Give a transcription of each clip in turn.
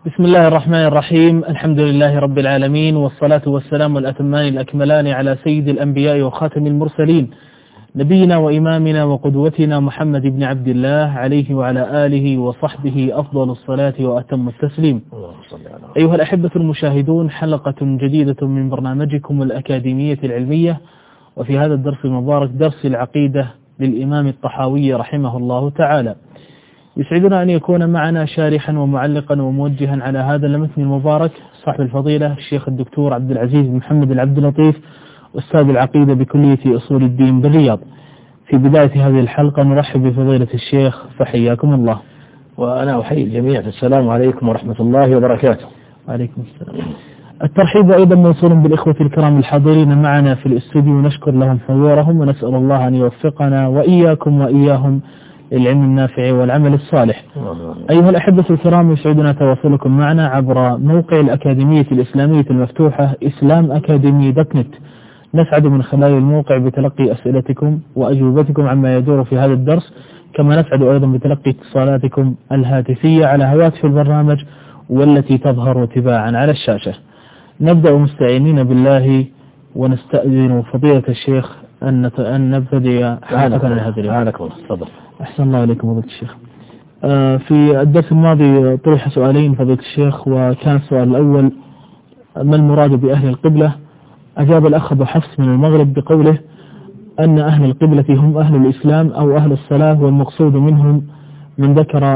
بسم الله الرحمن الرحيم. الحمد لله رب العالمين، والصلاة والسلام الأتمان الأكملان على سيد الأنبياء وخاتم المرسلين، نبينا وإمامنا وقدوتنا محمد بن عبد الله عليه وعلى آله وصحبه أفضل الصلاة وأتم التسليم. أيها الأحبة المشاهدون، حلقة جديدة من برنامجكم الأكاديمية العلمية، وفي هذا الدرس المبارك درس العقيدة للإمام الطحاوي رحمه الله تعالى. يسعدنا أن يكون معنا شارحا ومعلقا وموجها على هذا المتن المبارك صاحب الفضيلة الشيخ الدكتور عبد العزيز بن محمد العبد اللطيف، أستاذ العقيدة بكلية أصول الدين بالرياض. في بداية هذه الحلقة نرحب بفضيلة الشيخ، فحياكم الله. وأنا أحيي الجميع. السلام عليكم ورحمة الله وبركاته. وعليكم السلام. الترحيب أيضا موصول بالإخوة الكرام الحاضرين معنا في الاستوديو، نشكر لهم حضورهم ونسأل الله أن يوفقنا وإياكم وإياهم للعلم النافع والعمل الصالح. أيها الأحبة الكرام، يسعدنا تواصلكم معنا عبر موقع الأكاديمية الإسلامية المفتوحة islamacademy.net. نسعد من خلال الموقع بتلقي أسئلتكم وأجوبتكم عما يدور في هذا الدرس، كما نسعد أيضا بتلقي اتصالاتكم الهاتفية على هواتف البرنامج والتي تظهر تباعا على الشاشة. نبدأ مستعينين بالله ونستأذن فضيلة الشيخ أن نبتدئ حلقتنا هذه اليوم. تفضل. أحسن الله عليكم فضيلة الشيخ. في الدرس الماضي طرح سؤالين فضيلة الشيخ، وكان السؤال الأول: ما المراد بأهل القبلة؟ أجاب الأخ أبو حفص من المغرب بقوله أن أهل القبلة هم أهل الإسلام أو أهل الصلاة، والمقصود منهم من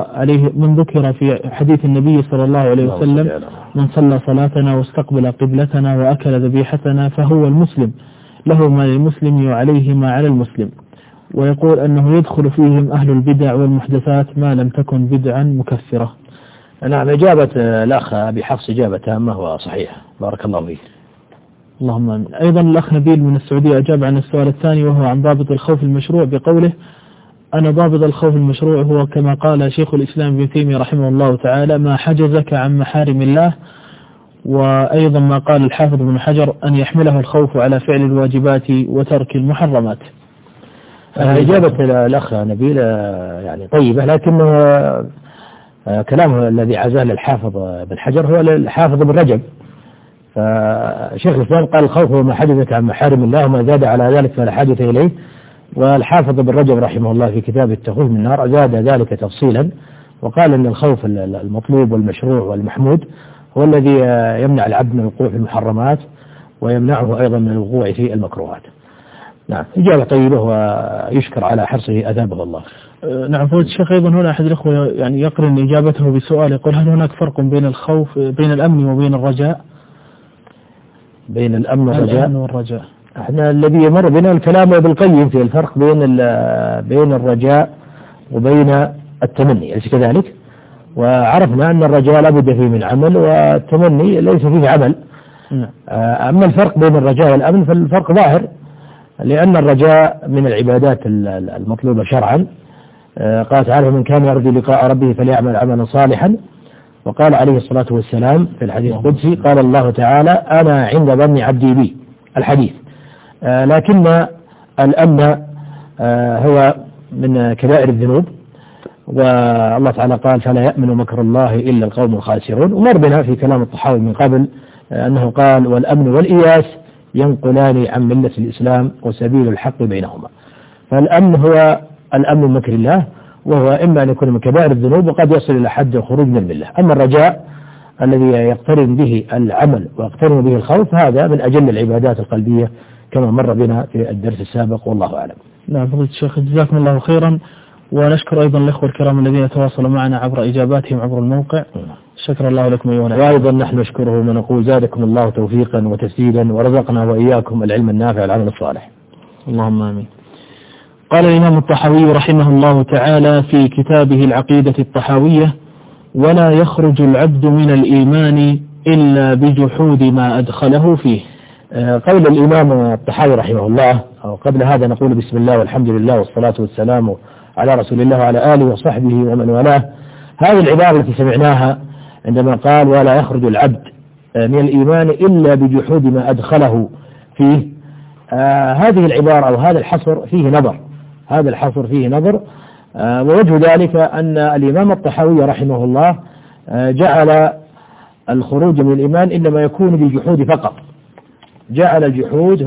ذكر في حديث النبي صلى الله عليه وسلم: من صلى صلاتنا واستقبل قبلتنا وأكل ذبيحتنا فهو المسلم، له ما للمسلم وعليه ما على المسلم. ويقول أنه يدخل فيهم أهل البدع والمحدثات ما لم تكن بدعا مكفرة. نعم، إجابة الأخ أبي حفص إجابة تامة وصحيحة، بارك الله فيك. اللهم آمين. أيضا الأخ نبيل من السعودية أجاب عن السؤال الثاني، وهو عن ضابط الخوف المشروع بقوله: أنا ضابط الخوف المشروع هو كما قال شيخ الإسلام ابن تيمية رحمه الله تعالى: ما حجزك عن محارم الله. وأيضا ما قال الحافظ بن حجر: أن يحمله الخوف على فعل الواجبات وترك المحرمات. إجابة الأخ نبيل يعني طيبة، لكن كلامه الذي عزاه للحافظ بن حجر هو الحافظ بن رجب. فشيخ الإسلام قال: الخوف هو ما حجزك عن محارم الله، وما زاد على ذلك فلا حاجة إليه. والحافظ بن رجب رحمه الله في كتاب التخويف من النار زاد ذلك تفصيلا، وقال أن الخوف المطلوب والمشروع والمحمود هو الذي يمنع العبد من الوقوع في المحرمات، ويمنعه أيضا من الوقوع في المكروهات. نعم، إجابة طيبة ويشكر على حرصه أثابه الله. نعم فضيلة الشيخ، أيضا هنا أحد الأخوة يعني يقرن إجابته بسؤال، يقول: هل هناك فرق بين الخوف بين الأمن وبين الرجاء؟ بين الأمن والرجاء. احنا الذي يمر بنا الكلام ابن القيم في الفرق بين الرجاء وبين التمني، أليس كذلك؟ وعرفنا أن الرجاء لابد فيه من عمل، والتمني ليس فيه عمل. أما الفرق بين الرجاء والأمن فالفرق ظاهر، لأن الرجاء من العبادات المطلوبة شرعا. قال تعالى: من كان يرجو لقاء ربه فليعمل عملا صالحا. وقال عليه الصلاة والسلام في الحديث القدسي: قال الله تعالى: أنا عند ظن عبدي بي، الحديث. لكن الأمن هو من كبائر الذنوب، والله تعالى قال: فلا يأمن مكر الله إلا القوم الخاسرون. ومر بنا في كلام الطحاوي من قبل أنه قال: والأمن والإياس ينقلان عن ملة الإسلام وسبيل الحق بينهما. فالأمن هو الأمن من مكر الله، وهو إما أن يكون من كبائر الذنوب وقد يصل إلى حد الخروج من الملة. أما الرجاء الذي يقترن به العمل ويقترن به الخوف، هذا من أجل العبادات القلبية كما مر بنا في الدرس السابق، والله أعلم. نعم فضيلة الشيخ، جزاكم الله خيرا. ونشكر أيضا الأخوة الكرام الذين تواصلوا معنا عبر إجاباتهم عبر الموقع. شكر الله لكم أيها الأخوة. وأيضا نحن نشكره ونقول: زادكم الله توفيقا وتسديدا، ورزقنا وإياكم العلم النافع والعمل الصالح. اللهم آمين. قال الإمام الطحاوي رحمه الله تعالى في كتابه العقيدة الطحاوية: ولا يخرج العبد من الإيمان إلا بجحود ما أدخله فيه. قول الإمام الطحاوي رحمه الله. وقبل هذا نقول: بسم الله والحمد لله والصلاة والسلام على رسول الله وعلى آله وصحبه ومن والاه. هذه العبارة التي سمعناها عندما قال: ولا يخرج العبد من الإيمان إلا بجحود ما أدخله فيه، هذه العبارة أو هذا الحصر فيه نظر. ووجه ذلك أن الإمام الطحاوي رحمه الله جعل الخروج من الإيمان إنما يكون بالجحود فقط، جعل الجحود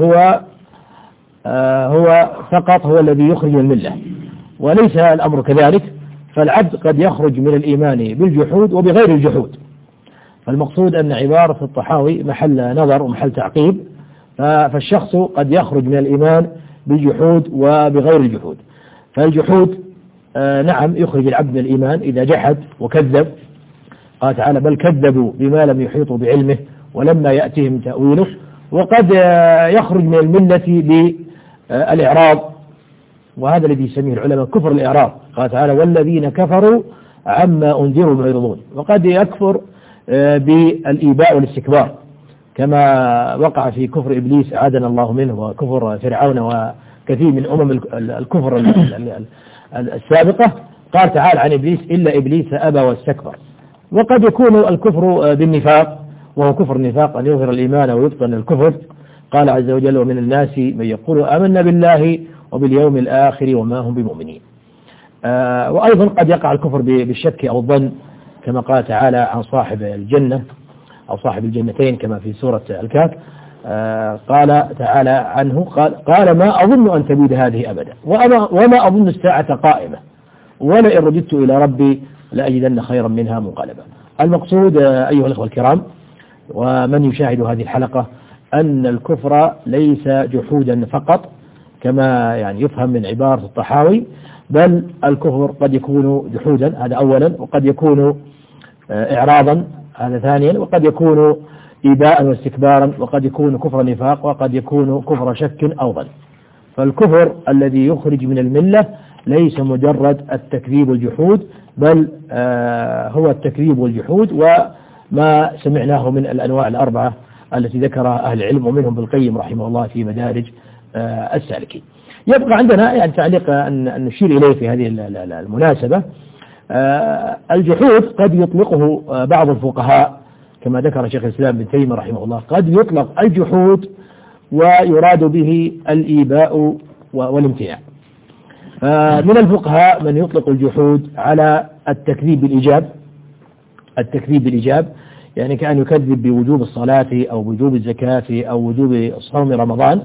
هو فقط هو الذي يخرج من الملة، وليس الأمر كذلك، فالعبد قد يخرج من الإيمان بالجحود وبغير الجحود. فالمقصود أن عبارة الطحاوي محل نظر ومحل تعقيب، فالشخص قد يخرج من الإيمان بالجحود وبغير الجحود. فالجحود نعم يخرج العبد من الإيمان إذا جحد وكذب، قال تعالى بل كذبوا بما لم يحيطوا بعلمه ولما يأتهم تأويله. وقد يخرج من الملة بالإعراض، وهذا الذي يسميه العلماء كفر الإعراض، قال تعالى والذين كفروا عما أنذروا معرضون. وقد يكفر بالإيباء والاستكبار كما وقع في كفر إبليس عادنا الله منه، وكفر فرعون وكثير من الكفر السابقة. قال تعالى عن إبليس إلا إبليس أبى واستكبر. وقد يكون الكفر بالنفاق، وهو كفر النفاق أن يظهر الإيمان ويبطن الكفر. قال عز وجل ومن الناس من يقول آمنا بالله وباليوم الآخر وما هم بمؤمنين. وأيضا قد يقع الكفر بالشك أو الظن كما قال تعالى عن صاحب الجنة أو صاحب الجنتين كما في سورة الكهف. قال تعالى عنه قال ما أظن أن تبيد هذه أبدا وما أظن الساعة قائمة ولئن رددت إلى ربي لأجدن خيرا منها منقلبا. المقصود أيها الأخوة الكرام ومن يشاهد هذه الحلقة أن الكفر ليس جحودا فقط كما يعني يفهم من عبارة الطحاوي، بل الكفر قد يكون جحودا هذا أولا، وقد يكون إعراضا هذا ثانيا، وقد يكون إيباء واستكبارا، وقد يكون كفر نفاق، وقد يكون كفر شك أو ظن. فالكفر الذي يخرج من الملة ليس مجرد التكذيب والجحود، بل هو التكذيب والجحود وما سمعناه من الأنواع الأربعة التي ذكرها أهل العلم ومنهم ابن القيم رحمه الله في مدارج السالكين. يبقى عندنا يعني تعليق أن نشير إليه في هذه المناسبة. الجحود قد يطلقه بعض الفقهاء كما ذكر شيخ الإسلام ابن تيمية رحمه الله، قد يطلق الجحود ويراد به الإيباء والامتناع. من الفقهاء من يطلق الجحود على التكذيب بالإيجاب، يعني كأن يكذب بوجوب الصلاة أو وجوب الزكاة أو وجوب صوم رمضان،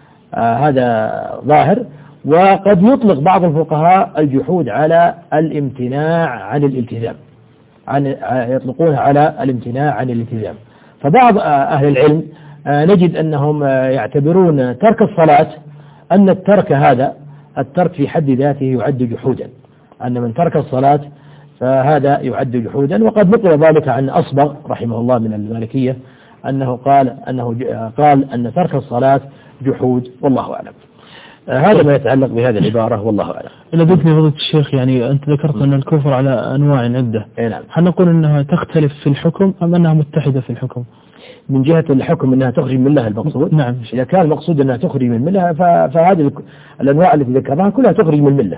هذا ظاهر. وقد يطلق بعض الفقهاء الجحود على الامتناع عن الالتزام، يطلقونها على الامتناع عن الالتزام. فبعض أهل العلم نجد أنهم يعتبرون ترك الصلاة أن الترك في حد ذاته يعد جحودا، أن من ترك الصلاة فهذا يعد جحودا. وقد نقل ذلك عن أصبغ رحمه الله من المالكية أنه قال أن ترك الصلاة جحود، والله أعلم. هذا ما يتعلق بهذه العبارة والله أعلم. إلا ذكرني فضيلة الشيخ، يعني أنت ذكرت أن الكفر على أنواع عدة، نعم. هل نقول أنها تختلف في الحكم أم أنها متحدة في الحكم؟ من جهة الحكم أنها تخرج من الله المقصود، نعم. إذا كان المقصود أنها تخرج من الملة فهذه الأنواع التي ذكرناها كلها تخرج من الملة.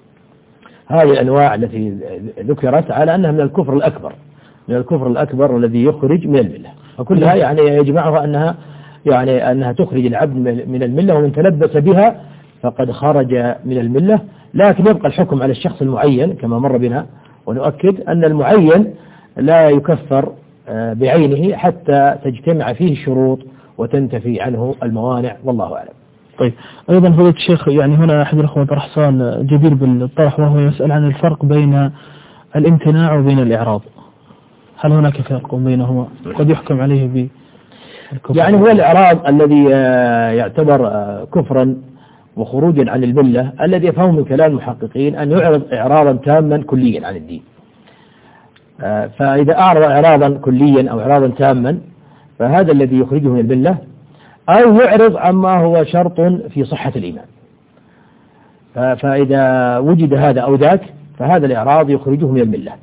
هذه الأنواع التي ذكرت على أنها من الكفر الأكبر الذي يخرج من الملة، فكلها يعني يجمعها أنها تخرج العبد من الملة، ومن تلبس بها فقد خرج من الملة. لكن يبقى الحكم على الشخص المعين كما مر بنا، ونؤكد أن المعين لا يكفر بعينه حتى تجتمع فيه الشروط وتنتفي عنه الموانع، والله أعلم. طيب أيضا فضيلة الشيخ، يعني هنا أحد الأخوة طرح سؤال جدير بالطرح، وهو يسأل عن الفرق بين الامتناع وبين الإعراض، هل هناك فرق بينهما قد يحكم عليه بالكفر؟ يعني هو الإعراض الذي يعتبر كفرا وخروجا عن الملة، الذي يفهم من كلام المحققين أن يعرض إعراضا تاما كليا عن الدين. فإذا أعرض إعراضا كليا أو إعراضا تاما فهذا الذي يخرجه من الملة، أو يعرض عما هو شرط في صحة الإيمان. فإذا وجد هذا أو ذاك فهذا الإعراض يخرجه من الملة،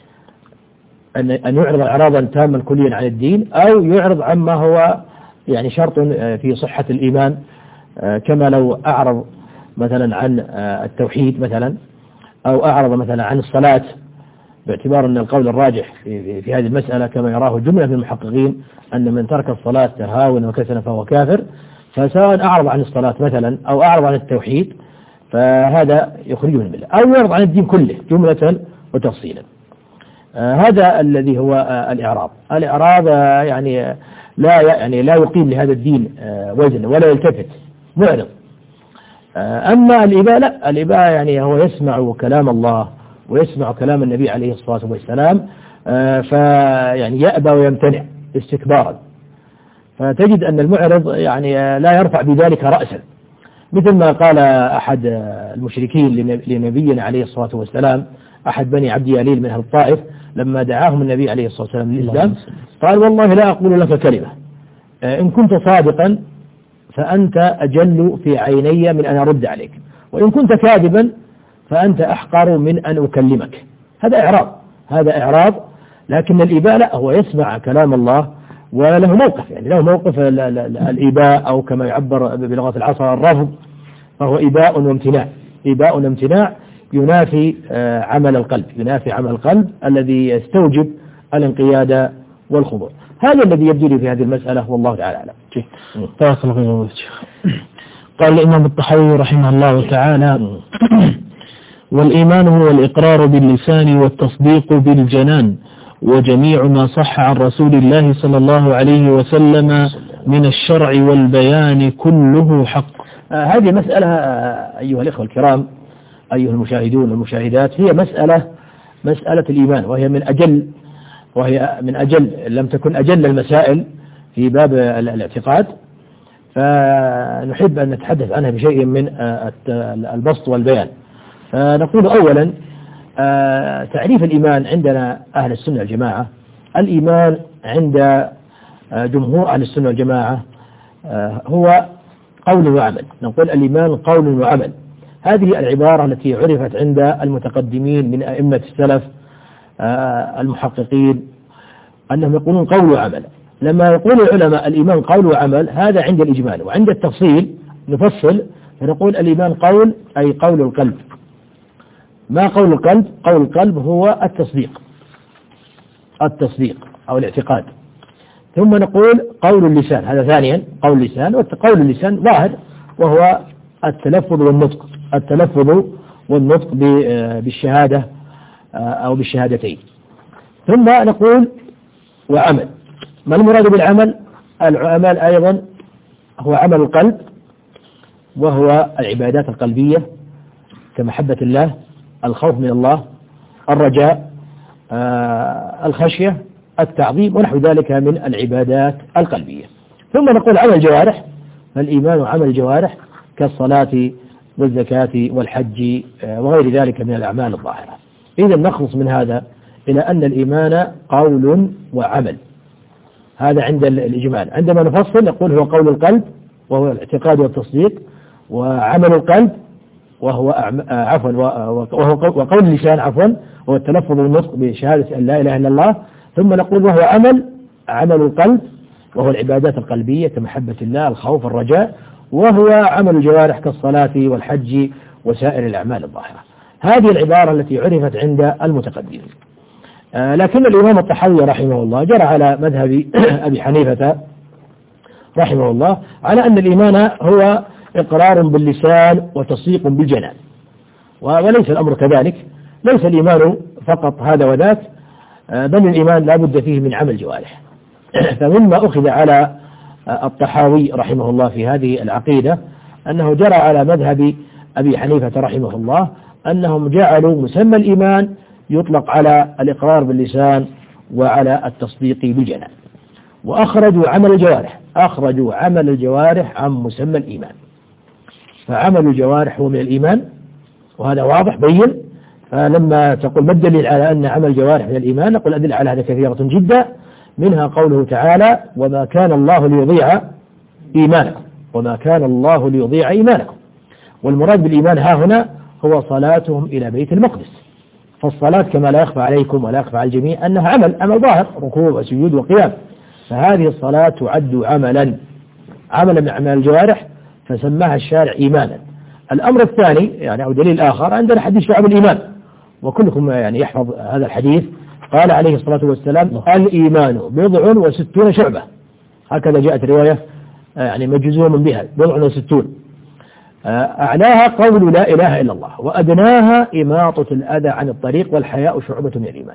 أن يعرض إعراضا تاما كليا عن الدين، أو يعرض عما هو يعني شرط في صحة الإيمان، كما لو أعرض مثلا عن التوحيد مثلا، أو أعرض مثلا عن الصلاة، باعتبار أن القول الراجح في هذه المسألة كما يراه جملة من المحققين أن من ترك الصلاة تهاونا وكسلا فهو كافر. فسواء أعرض عن الصلاة مثلا أو أعرض عن التوحيد فهذا يخرجه من الملة، أو يعرض عن الدين كله جملة وتفصيلا. هذا الذي هو الإعراض. الإعراض يعني لا يقيم لهذا الدين وزن ولا يلتفت، معرض. أما الإباء لا، الإباء يعني هو يسمع كلام الله ويسمع كلام النبي عليه الصلاة والسلام، فيعني يأبى ويمتنع استكبارا، فتجد أن المعرض يعني لا يرفع بذلك رأسا، مثل ما قال أحد المشركين لنبينا عليه الصلاة والسلام، أحد بني عبد يليل من أهل الطائف، لما دعاهم النبي عليه الصلاة والسلام للإسلام قال: والله لا أقول لك كلمة، إن كنت صادقا فأنت أجل في عيني من أن أرد عليك، وإن كنت كاذبا فأنت أحقر من أن أكلمك. هذا إعراض. لكن الإباء لا، هو يسمع كلام الله وله موقف، يعني له موقف الإباء، أو كما يعبر بلغة العصر الرفض، فهو إباء وامتناع ينافي عمل القلب الذي يستوجب الانقياد والخضوع. هذا الذي يبدو لي في هذه المسألة، والله تعالى أعلم. بارك الله فيك. قال الإمام الطحاوي رحمه الله تعالى: والإيمان هو الإقرار باللسان والتصديق بالجنان، وجميع ما صح عن رسول الله صلى الله عليه وسلم من الشرع والبيان كله حق. هذه مسألة أيها الإخوة الكرام، أيها المشاهدون والمشاهدات، هي مسألة الإيمان، وهي من أجل لم تكن أجل المسائل في باب الاعتقاد، فنحب أن نتحدث عنها بشيء من البسط والبيان. فنقول أولا تعريف الإيمان عندنا أهل السنة والجماعة. الإيمان عند جمهور أهل السنة والجماعة هو قول وعمل. نقول الإيمان قول وعمل. هذه العبارة التي عرفت عند المتقدمين من أئمة السلف المحققين أنهم يقولون قول وعمل. لما يقول العلماء الإيمان قول وعمل، هذا عند الإجمال. وعند التفصيل نفصل فنقول الإيمان قول، أي قول القلب. ما قول القلب؟ قول القلب هو التصديق أو الاعتقاد. ثم نقول قول اللسان، هذا ثانيا قول اللسان. وقول اللسان ظاهر، وهو التلفظ والنطق بالشهادة أو بالشهادتين. ثم نقول وعمل. ما المراد بالعمل؟ العمل أيضا هو عمل القلب، وهو العبادات القلبية كمحبة الله، الخوف من الله، الرجاء، الخشية، التعظيم، ونحو ذلك من العبادات القلبية. ثم نقول عمل الجوارح، فالإيمان عمل الجوارح كالصلاة والزكاة والحج وغير ذلك من الأعمال الظاهرة. إذا نخلص من هذا إلى أن الإيمان قول وعمل، هذا عند الإجمال. عندما نفصل نقول هو قول القلب، وهو الاعتقاد والتصديق، وعمل القلب وهو وقول اللسان وهو التلفظ والنطق بشهادة أن لا إله إلا الله. ثم نقول وهو عمل القلب، وهو العبادات القلبية كمحبة الله، الخوف، الرجاء، وهو عمل الجوارح كالصلاة والحج وسائر الأعمال الظاهرة. هذه العبارة التي عرفت عند المتقدمين. لكن الإمام الطحاوي رحمه الله جرى على مذهب أبي حنيفة رحمه الله على أن الإيمان هو إقرار باللسان وتصديق بالجنان، وليس الأمر كذلك. ليس الإيمان فقط هذا وذاك، بل الإيمان لا بد فيه من عمل جوارح. فمما أخذ على الطحاوي رحمه الله في هذه العقيدة أنه جرى على مذهب أبي حنيفة رحمه الله أنهم جعلوا مسمى الإيمان يطلق على الإقرار باللسان وعلى التصديق بالجنان، وأخرجوا عمل الجوارح عن مسمى الإيمان. فعمل الجوارح هو من الإيمان، وهذا واضح بين. فلما تقول ما الدليل على أن عمل الجوارح من الإيمان، نقول أدل على هذا كثيرة جدا، منها قوله تعالى: وما كان الله ليضيع إيمانكم. والمراد بالإيمان ها هنا هو صلاتهم إلى بيت المقدس. فالصلاة كما لا يخفى عليكم ولا يخفى على الجميع أنها عمل ظاهر، ركوع وسجود وقيام. فهذه الصلاة تعد عملا من أعمال الجوارح، فسماها الشارع إيمانا. الأمر الثاني أو دليل آخر، عندنا حديث شعب الإيمان، وكلكم يحفظ هذا الحديث. قال عليه الصلاة والسلام: الإيمان 60 شعبة. هكذا جاءت رواية مجزوم بها 60. أعلاها قول لا إله إلا الله، وأدناها إماطة الأذى عن الطريق، والحياء شعبة من الإيمان.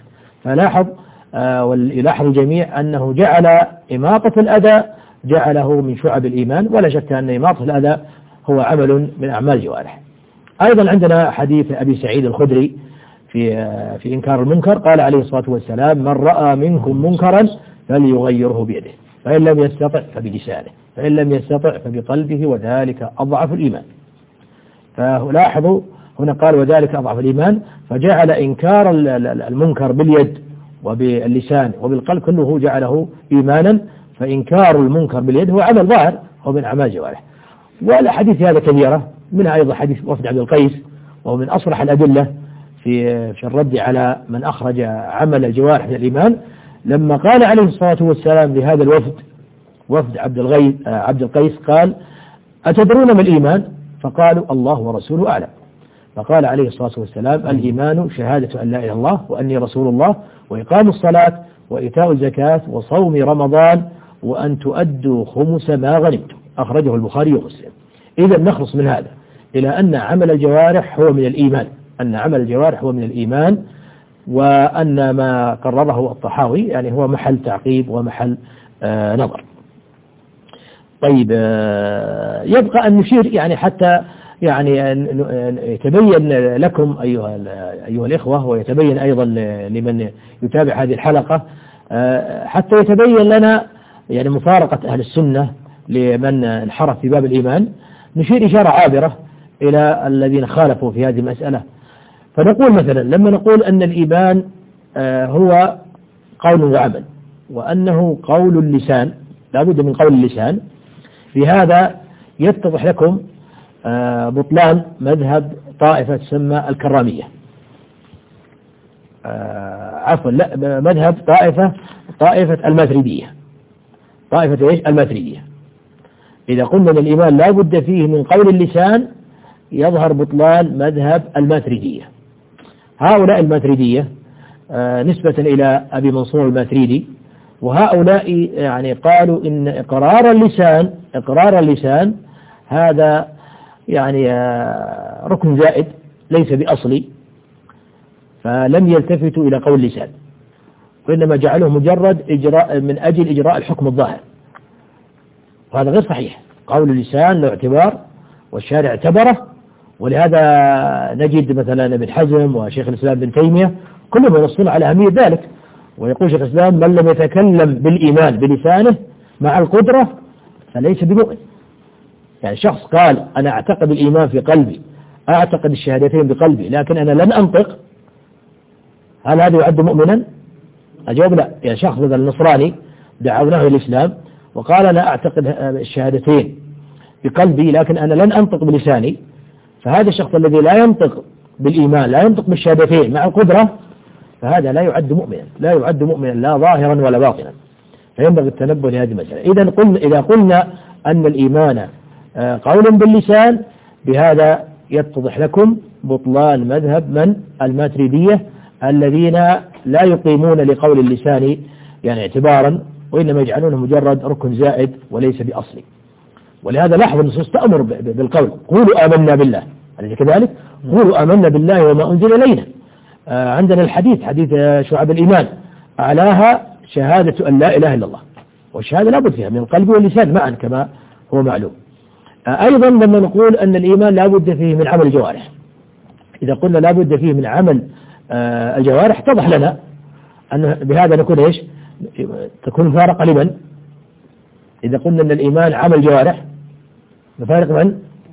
فلاحظ ويلاحظ الجميع أنه جعل إماطة الأذى جعله من شعب الإيمان، ولا شك أن إماطة الأذى هو عمل من أعمال الجوارح. أيضا عندنا حديث أبي سعيد الخدري في إنكار المنكر، قال عليه الصلاة والسلام: من رأى منكم منكرا فليغيره بيده، فإن لم يستطع فبلسانه، فإن لم يستطع فبقلبه، وذلك أضعف الإيمان. فلاحظوا هنا قال وذلك أضعف الإيمان، فجعل إنكار المنكر باليد وباللسان وبالقلب كله جعله إيمانا، فإنكار المنكر باليد هو عمل ظاهر، هو من أعمال الجوارح. والأحاديث هذا كثيرة، منها أيضا حديث وفد عبد القيس، وهو من أصرح الأدلة في الرد على من أخرج عمل الجوارح من الإيمان، لما قال عليه الصلاة والسلام لهذا الوفد، وفد عبد القيس، قال: أتدرون ما الإيمان؟ فقالوا: الله ورسوله أعلم. فقال عليه الصلاة والسلام: الإيمان شهادة أن لا إله إلا الله وأني رسول الله، وإقام الصلاة، وإيتاء الزكاة، وصوم رمضان، وأن تؤدوا خمس ما غنمتم. أخرجه البخاري ومسلم. إذا نخلص من هذا إلى أن عمل الجوارح هو من الإيمان، أن عمل الجوارح هو من الإيمان، وأن ما قرره الطحاوي يعني هو محل تعقيب ومحل نظر. طيب، يبقى أن نشير يعني حتى يعني يتبين لكم أيها الإخوة، ويتبين أيضا لمن يتابع هذه الحلقة، حتى يتبين لنا يعني مفارقة أهل السنة لمن انحرف في باب الإيمان. نشير إشارة عابرة إلى الذين خالفوا في هذه المسألة. فنقول مثلا لما نقول أن الإيمان هو قول وعمل، وأنه قول اللسان، لا بد من قول اللسان، في هذا يتضح لكم بطلان مذهب طائفة تسمى الكرامية، مذهب طائفة الماتريدية. طائفة إيش؟ الماتريدية. إذا قلنا أن الإيمان لا بد فيه من قول اللسان يظهر بطلان مذهب الماتريدية. هؤلاء الماتريدية نسبة إلى أبي منصور الماتريدي، وهؤلاء يعني قالوا إن إقرار اللسان هذا يعني ركن زائد ليس بأصلي، فلم يلتفتوا إلى قول اللسان، وإنما جعلوه مجرد إجراء من أجل إجراء الحكم الظاهر، وهذا غير صحيح. قول اللسان له اعتبار، والشارع اعتبره، ولهذا نجد مثلا ابن حزم وشيخ الإسلام ابن تيمية كلهم ينصون على أهمية ذلك، ويقول شيخ الإسلام: من لم يتكلم بالإيمان بلسانه مع القدرة فليس بمؤمن. يعني شخص قال: أنا أعتقد الإيمان في قلبي، أعتقد الشهادتين بقلبي، لكن أنا لن أنطق، هل هذا يعد مؤمنا؟ أجاوب لا. يعني شخص مثلا النصراني دعوناه إلى الإسلام وقال: أنا أعتقد الشهادتين بقلبي لكن أنا لن أنطق بلساني، فهذا الشخص الذي لا ينطق بالإيمان، لا ينطق بالشهادتين مع القدرة، فهذا لا يعد مؤمنا لا ظاهرا ولا باطنا. فينبغي التنبه لهذه المسألة. إذا قلنا أن الإيمان قول باللسان، بهذا يتضح لكم بطلان مذهب من الماتريدية الذين لا يقيمون لقول اللسان يعني اعتبارا، وإنما يجعلونه مجرد ركن زائد وليس بأصلي. ولهذا لاحظ النصوص تأمر بالقول: قولوا آمنا بالله، أليس كذلك؟ قولوا آمنا بالله وما أنزل إلينا. عندنا الحديث، حديث شعب الإيمان، أعلاها شهادة أن لا إله إلا الله، والشهادة لا بد فيها من القلب واللسان معا كما هو معلوم. أيضا لما نقول أن الإيمان لا بد فيه من عمل الجوارح، إذا قلنا لا بد فيه من عمل الجوارح اتضح لنا أن بهذا نكون إيش؟ تكون مفارقة لمن؟ إذا قلنا أن الإيمان عمل جوارح نفارق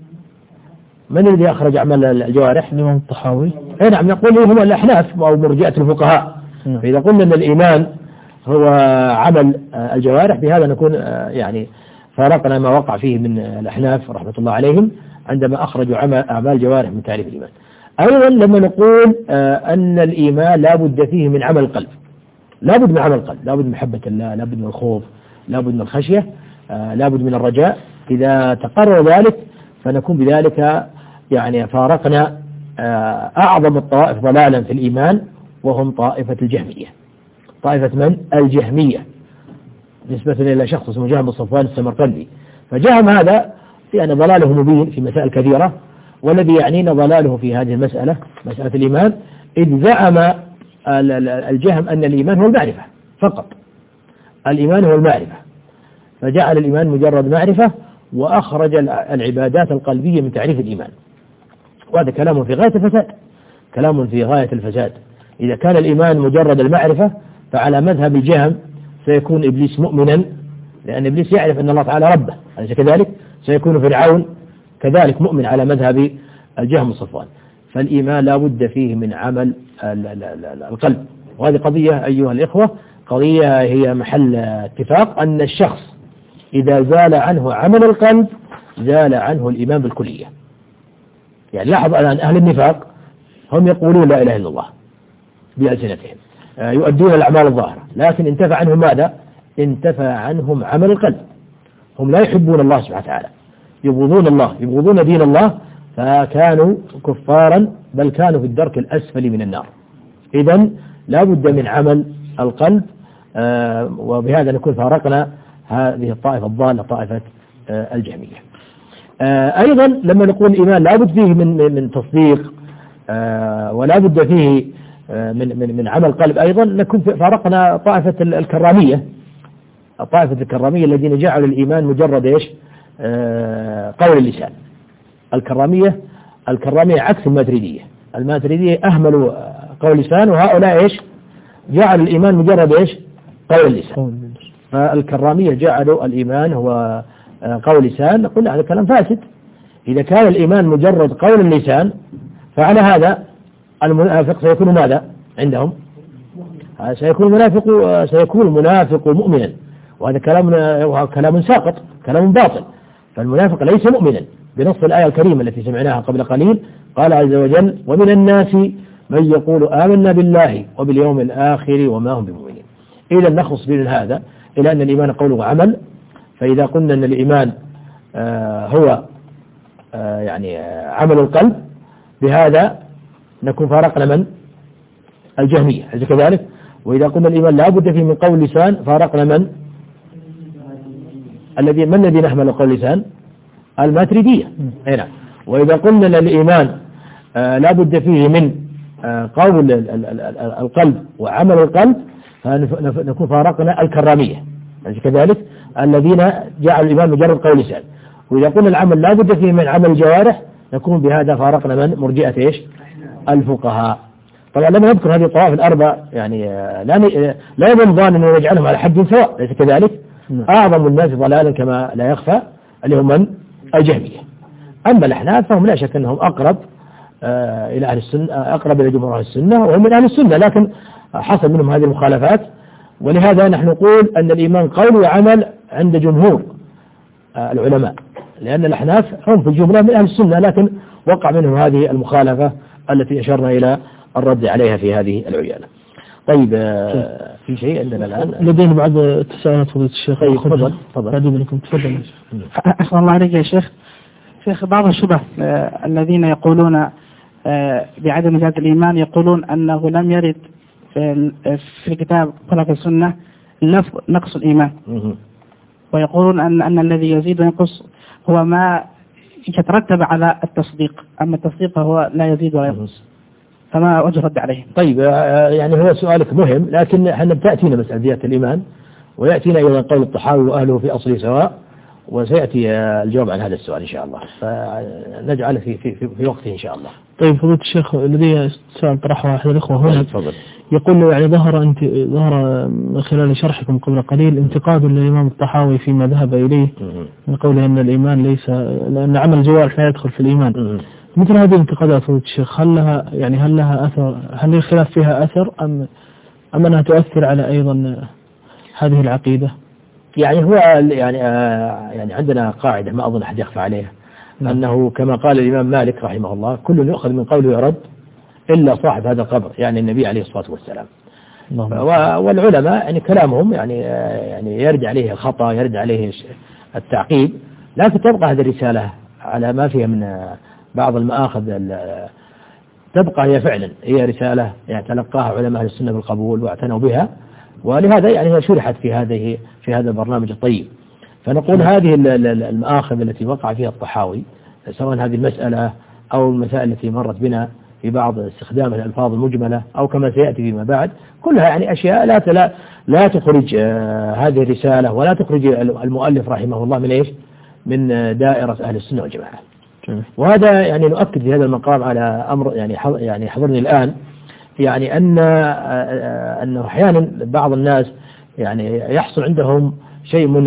من الذي أخرج عمل الجوارح؟ الإمام الطحاوي. نعم، نقول هم الأحناف أو مرجئة الفقهاء. فإذا قلنا أن الإيمان هو عمل الجوارح، بهذا نكون يعني فارقنا ما وقع فيه من الأحناف رحمة الله عليهم عندما أخرجوا أعمال الجوارح من تعريف الإيمان. أيضا لما نقول أن الإيمان لا بد فيه من عمل القلب، لا بد من عمل القلب، لا بد من محبة الله، لا بد من الخوف، لا بد من الخشية، لا بد من الرجاء. إذا تقرر ذلك فنكون بذلك يعني فارقنا أعظم الطوائف ضلالا في الإيمان، وهم طائفة الجهمية. طائفة من؟ الجهمية، نسبة إلى شخص اسمه جهم بن صفوان السمرقندي. فجهم هذا يعني ضلاله مبين في مسائل كثيرة، والذي يعنينا ضلاله في هذه المسألة، مسألة الإيمان، إذ زعم الجهم أن الإيمان هو المعرفة فقط، الإيمان هو المعرفة، فجعل الإيمان مجرد معرفة وأخرج العبادات القلبية من تعريف الإيمان، وهذا كلام في غاية الفساد، كلام في غاية الفساد. إذا كان الإيمان مجرد المعرفة فعلى مذهب الجهم سيكون إبليس مؤمنا، لأن إبليس يعرف أن الله تعالى ربه، أليس كذلك؟ سيكون فرعون كذلك مؤمن على مذهب الجهم الصفوان. فالإيمان لا بد فيه من عمل القلب، وهذه قضية أيها الإخوة قضية هي محل اتفاق، أن الشخص إذا زال عنه عمل القلب زال عنه الإيمان بالكلية. يعني لاحظ الآن أهل النفاق هم يقولون لا إله إلا الله بألسنتهم، يؤدون الأعمال الظاهرة، لكن انتفع عنهم ماذا؟ انتفع عنهم عمل القلب. هم لا يحبون الله سبحانه وتعالى، يبغضون الله، يبغضون دين الله، فكانوا كفارا، بل كانوا في الدرك الأسفل من النار. إذن لا بد من عمل القلب، وبهذا نكون فارقنا هذه الطائفة الضالة طائفة الجهمية. أيضا لما نقول الإيمان لا بد فيه من تصديق، ولا بد فيه من عمل قلب، أيضا نكون فارقنا طائفة الكرامية، طائفة الكرامية الذين جعلوا الإيمان مجرد إيش؟ قول اللسان. الكرامية عكس الماتريدية، الماتريدية أهملوا قول اللسان، وهؤلاء إيش؟ جعلوا الإيمان مجرد إيش؟ قول اللسان. فالكرامية جعلوا الإيمان هو قول اللسان، نقول هذا كلام فاسد. إذا كان الإيمان مجرد قول اللسان فعلى هذا المنافق سيكون ماذا عندهم؟ سيكون المنافق مؤمنا، وهذا كلام ساقط، كلام باطل. فالمنافق ليس مؤمنا بنص الآية الكريمة التي سمعناها قبل قليل، قال عز وجل: ومن الناس من يقول آمنا بالله وباليوم الآخر وما هم بمؤمنين. إذا نخص بين هذا إلى أن الإيمان قول وعمل. فإذا قلنا أن الإيمان هو يعني عمل القلب، بهذا نكون فارقنا من؟ الجهمية، أليس كذلك؟ وإذا قلنا الإيمان لا بد فيه من قول اللسان فارقنا من؟ من الذي نحمل قول اللسان؟ الماتريدية. هنا. وإذا قلنا أن الإيمان لا بد فيه من قول القلب وعمل القلب فنكون فارقنا الكرامية، أليس كذلك؟ الذين جعلوا الإيمان مجرد قول لسان. وإذا قلنا العمل لا بد فيه من عمل الجوارح نكون بهذا فارقنا من؟ مرجئة إيش؟ الفقهاء. طبعا لما نذكر هذه الطوائف الأربع يعني لا ينبغي أن نجعلهم على حد سواء، أليس كذلك؟ أعظم الناس ضلالا كما لا يخفى اللي هم من؟ الجهمية. أما الأحناف فهم لا شك أنهم أقرب إلى أهل السنة، أقرب إلى جمهور أهل السنة، وهم من أهل السنة، لكن حصل منهم هذه المخالفات. ولهذا نحن نقول أن الإيمان قول وعمل عند جمهور العلماء، لأن الأحناف هم في الجملة من أهل السنة، لكن وقع منهم هذه المخالفة التي أشرنا إلى الرد عليها في هذه العيالة. طيب في شيء عندنا الآن لدينا بعض التساؤلات فضيلة الشيخ. طيب تفضل. بعد منكم تفضل. أحسن الله عليك يا شيخ. بعض الشبه الذين يقولون بعدم زيادة الإيمان يقولون أنه لم يرد في الكتاب ولا في السنة لفظ نقص الإيمان، ويقولون أن الذي يزيد وينقص هو ما يترتب على التصديق، أما التصديق فهو لا يزيد ولا ينقص، فما وجه رد عليه؟ طيب يعني هو سؤالك مهم، لكن احنا بتأتينا مسألة زيادة الإيمان، ويأتينا أيضا قول الطحاوي وأهله في أصله سواء، وسيأتي الجواب عن هذا السؤال إن شاء الله، فنجعله في وقته إن شاء الله. طيب فضيلة الشيخ لدي سؤال طرحه أحد الإخوة هنا. تفضل. يقول يعني ظهر من خلال شرحكم قبل قليل انتقاد للإمام الطحاوي فيما ذهب إليه من قوله أن الإيمان ليس، لأن عمل الجوارح لا يدخل في الإيمان. مثل هذه الانتقادات فضيلة الشيخ هل لها أثر؟ هل الخلاف فيها أثر أم أنها تؤثر على أيضا هذه العقيدة؟ يعني هو يعني عندنا قاعدة ما أظن أحد يخفى عليها، أنه كما قال الإمام مالك رحمه الله: كل يؤخذ من قوله يرد إلا صاحب هذا القبر، يعني النبي عليه الصلاة والسلام. والعلماء يعني كلامهم يعني يرد عليه الخطأ، يرد عليه التعقيب، لكن تبقى هذه الرسالة على ما فيها من بعض المآخذ، تبقى هي فعلا هي رسالة يعني تلقاها علماء السنة بالقبول واعتنوا بها، ولهذا يعني هي شرحت في هذا البرنامج الطيب. فنقول هذه المآخذ التي وقع فيها الطحاوي، سواء هذه المسألة أو المسائل التي مرت بنا في بعض استخدام الألفاظ المجملة أو كما سيأتي فيما بعد، كلها يعني أشياء لا تخرج هذه الرسالة ولا تخرج المؤلف رحمه الله من إيش؟ من دائرة أهل السنة والجماعة. وهذا يعني نؤكد في هذا المقام على أمر يعني حضرني الآن، يعني أنه أحيانا بعض الناس يعني يحصل عندهم شيء من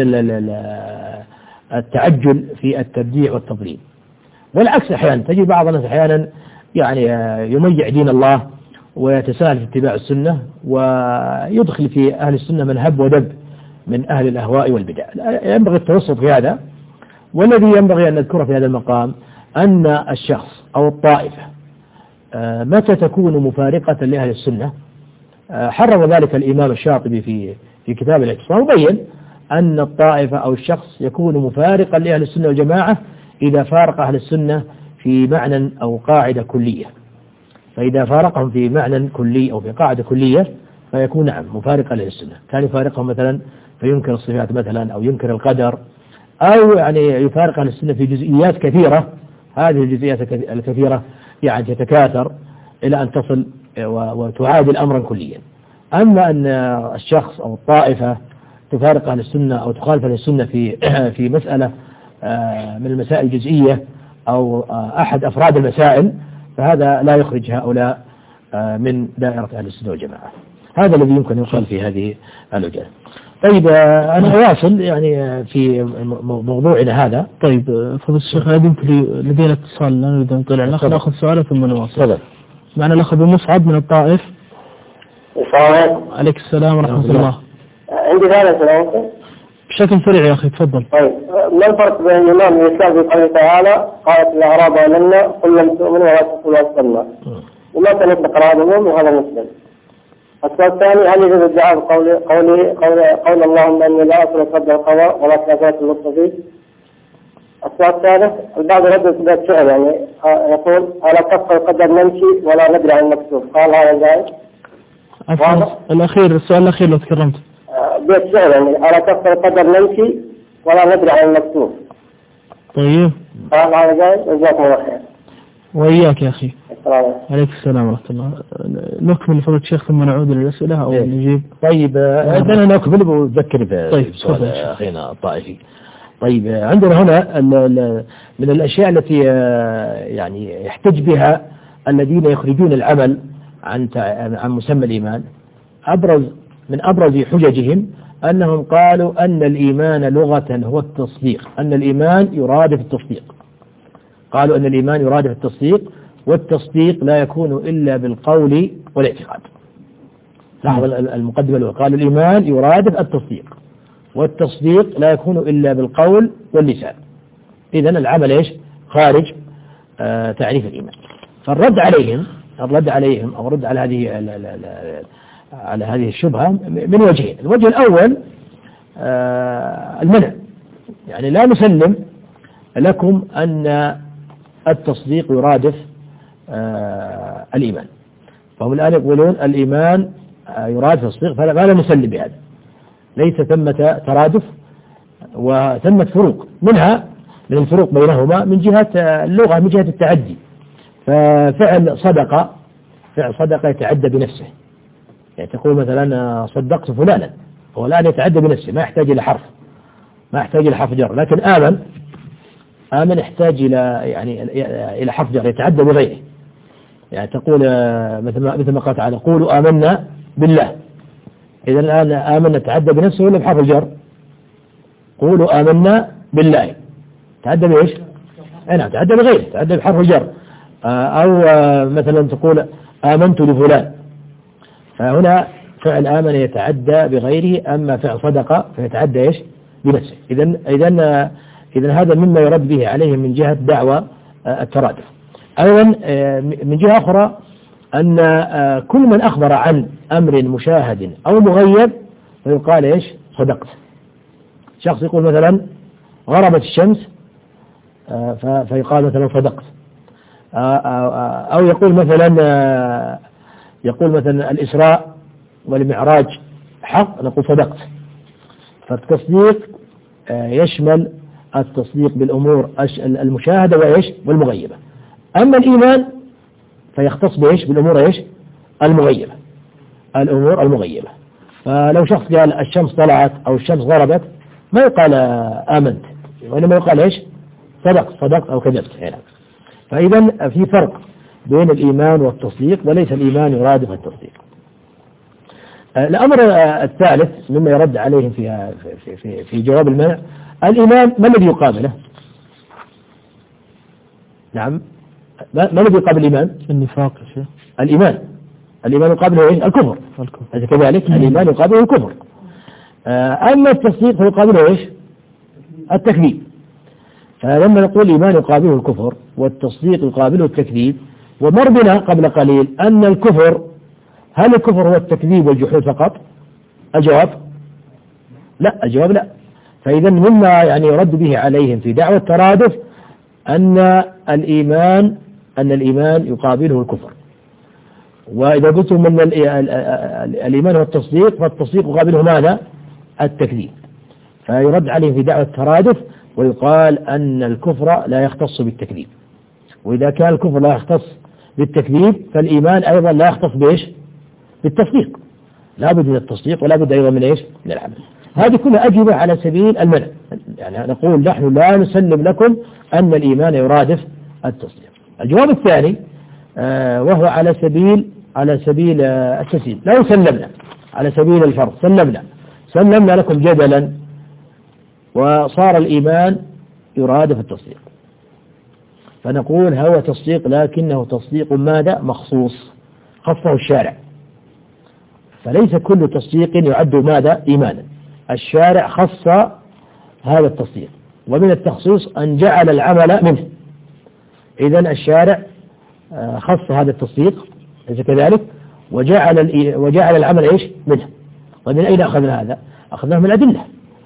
التعجل في التبديع والتضليل، والعكس أحيانا تجد بعض الناس أحيانا يعني يميع دين الله ويتساهل في اتباع السنة ويدخل في أهل السنة من هب ودب من أهل الأهواء والبدع. ينبغي التوسط في هذا. والذي ينبغي أن نذكره في هذا المقام أن الشخص أو الطائفة متى تكون مفارقة لأهل السنة، حرر ذلك الإمام الشاطبي في كتاب الاعتصام، وبين أن الطائفة أو الشخص يكون مفارقا لأهل السنة والجماعة إذا فارق أهل السنة في معنى أو قاعدة كلية. فإذا فارقهم في معنى كلي أو في قاعدة كلية فيكون نعم مفارقا لأهل السنة. كان يفارقهم مثلا فينكر الصفات مثلا أو ينكر القدر، أو يعني يفارق أهل السنة في جزئيات كثيرة. هذه الجزئيات الكثيرة يعني تتكاثر إلى أن تصل وتعادل أمرا كليا. أما أن الشخص أو الطائفة تفارق أهل السنة أو تخالف أهل السنة في مسألة من المسائل الجزئية أو أحد أفراد المسائل، فهذا لا يخرج هؤلاء من دائرة أهل السنة والجماعة. هذا الذي يمكن يقال في هذه الوجهة. طيب أنا أواصل يعني في موضوعنا هذا. طيب فضل الشيخ لدينا اتصال لا نريد أن نطلع، نأخذ سؤاله ثم نواصل. تفضل. معنا الأخ أبو مصعب من الطائف. السلام عليكم. عليك السلام ورحمة الله. عندي سؤال بشكل سريع يا أخي تفضل. طيب، ما الفرق بين الإمام الإسلام في قوله تعالى قالت الأعراب آمنا قل لم تؤمنوا ولا تقولوا أسلمنا، وما نطلق هذا العموم وهذا مسلم؟ السؤال الثاني، هل يجوز الدعاء قول اللهم إني لا أصل صد القضاء ولا كافات المصطفين؟ السؤال الثالث، البعض يردد إثبات فعل، يعني يقول على كف القدر نمشي ولا ندري عن المكتوب، قال هذا جائز؟ السؤال الأخير لو تكرمت. بيت فعل يعني على كف القدر نمشي ولا ندري عن المكتوب. طيب. قال هذا جائز؟ جزاكم الله خير. وإياك يا أخي. السلام عليك السلام ورحمة الله. نكمل فضل الشيخ ثم نعود للأسئلة أو نجيب. طيب عندنا نكمل ونذكر بسؤال أخينا الطائفي. طيب عندنا هنا من الأشياء التي يعني يحتج بها الذين يخرجون العمل عن مسمى الإيمان، من أبرز حججهم أنهم قالوا أن الإيمان لغة هو التصديق، أن الإيمان يرادف التصديق. قالوا أن الإيمان يرادف التصديق، والتصديق لا يكون إلا بالقول والاعتقاد. لاحظ المقدمة الأولى، قالوا الإيمان يرادف التصديق، والتصديق لا يكون إلا بالقول واللسان. إذن العمل إيش؟ خارج تعريف الإيمان. فالرد عليهم أو الرد على هذه الشبهة من وجهين. الوجه الأول المنع، يعني لا نسلم لكم أن التصديق يرادف الإيمان. فهم الآن يقولون الإيمان يرادف التصديق، فلا نسلم بهذا. ليس ثمة ترادف وثمة فروق، من الفروق بينهما من جهة اللغة، من جهة التعدي. ففعل صدقة يتعدى بنفسه، يعني تقول مثلا صدقت فلانا، هو الآن يتعدى بنفسه، ما يحتاج إلى حرف جر. لكن آمن يحتاج إلى حرف جر يتعدى بغيره. يعني تقول مثل ما قال تعالى قولوا آمنا بالله، إذا الآن آمن يتعدى بنفسه ولا بحرف الجر؟ قولوا آمنا بالله تعدى بإيش؟ نعم تعدى بغيره، تعدى بحرف الجر. أو مثلا تقول آمنت لفلان، فهنا فعل آمن يتعدى بغيره، أما فعل صدقة فيتعدى إيش؟ بنفسه. إذن هذا مما يرد به عليهم من جهة دعوة الترادف. أيضا من جهة أخرى أن كل من أخبر عن أمر مشاهد أو مغيب فيقال إيش؟ صدقت. شخص يقول مثلا غربت الشمس فيقال مثلا صدقت. أو يقول مثلا الإسراء والمعراج حق، نقول صدقت. فالتصديق يشمل التصديق بالأمور المشاهدة والمغيبة. أما الإيمان فيختص بإيش؟ بالأمور إيش؟ المغيبة. الأمور المغيبة. فلو شخص قال الشمس طلعت أو الشمس غربت ما يقال آمنت، وإنما يقال إيش؟ صدقت أو كذبت هنا. فإذا في فرق بين الإيمان والتصديق، وليس الإيمان يرادف التصديق. الأمر الثالث مما يرد عليهم في جواب المنع، الإيمان ما الذي يقابله؟ نعم، ما الذي يقابل الإيمان؟ النفاق يا شيخ. الإيمان يقابله إيش؟ الكفر. كذلك الإيمان يقابله الكفر. أما التصديق فيقابله إيش؟ التكذيب. فلما نقول الإيمان يقابله الكفر والتصديق يقابله التكذيب، ومر بنا قبل قليل أن الكفر، هل الكفر هو التكذيب والجحود فقط؟ الجواب لا. فإذا مما يعني يرد به عليهم في دعوة الترادف أن الإيمان يقابله الكفر. وإذا قلتم أن الإيمان هو التصديق، فالتصديق يقابله ماذا؟ التكذيب. فيرد عليهم في دعوة الترادف ويقال أن الكفر لا يختص بالتكذيب، وإذا كان الكفر لا يختص بالتكذيب فالإيمان أيضا لا يختص بإيش؟ بالتصديق. لا بد من التصديق ولا بد أيضا من إيش؟ من العمل. هذه كلها أجوبة على سبيل المنع، يعني نقول نحن لا نسلم لكم أن الإيمان يرادف التصديق. الجواب الثاني وهو على سبيل التسليم. لو سلمنا على سبيل الفرض، سلمنا لكم جدلا وصار الإيمان يرادف التصديق، فنقول هو تصديق لكنه تصديق ماذا؟ مخصوص، خصه الشارع. فليس كل تصديق يعد ماذا؟ إيمانا. الشارع خص هذا التصديق، ومن التخصيص أن جعل العمل منه. إذن الشارع خص هذا التصديق ليس كذلك، وجعل العمل إيش؟ منه. ومن أين أخذنا هذا؟ أخذناه من الأدلة.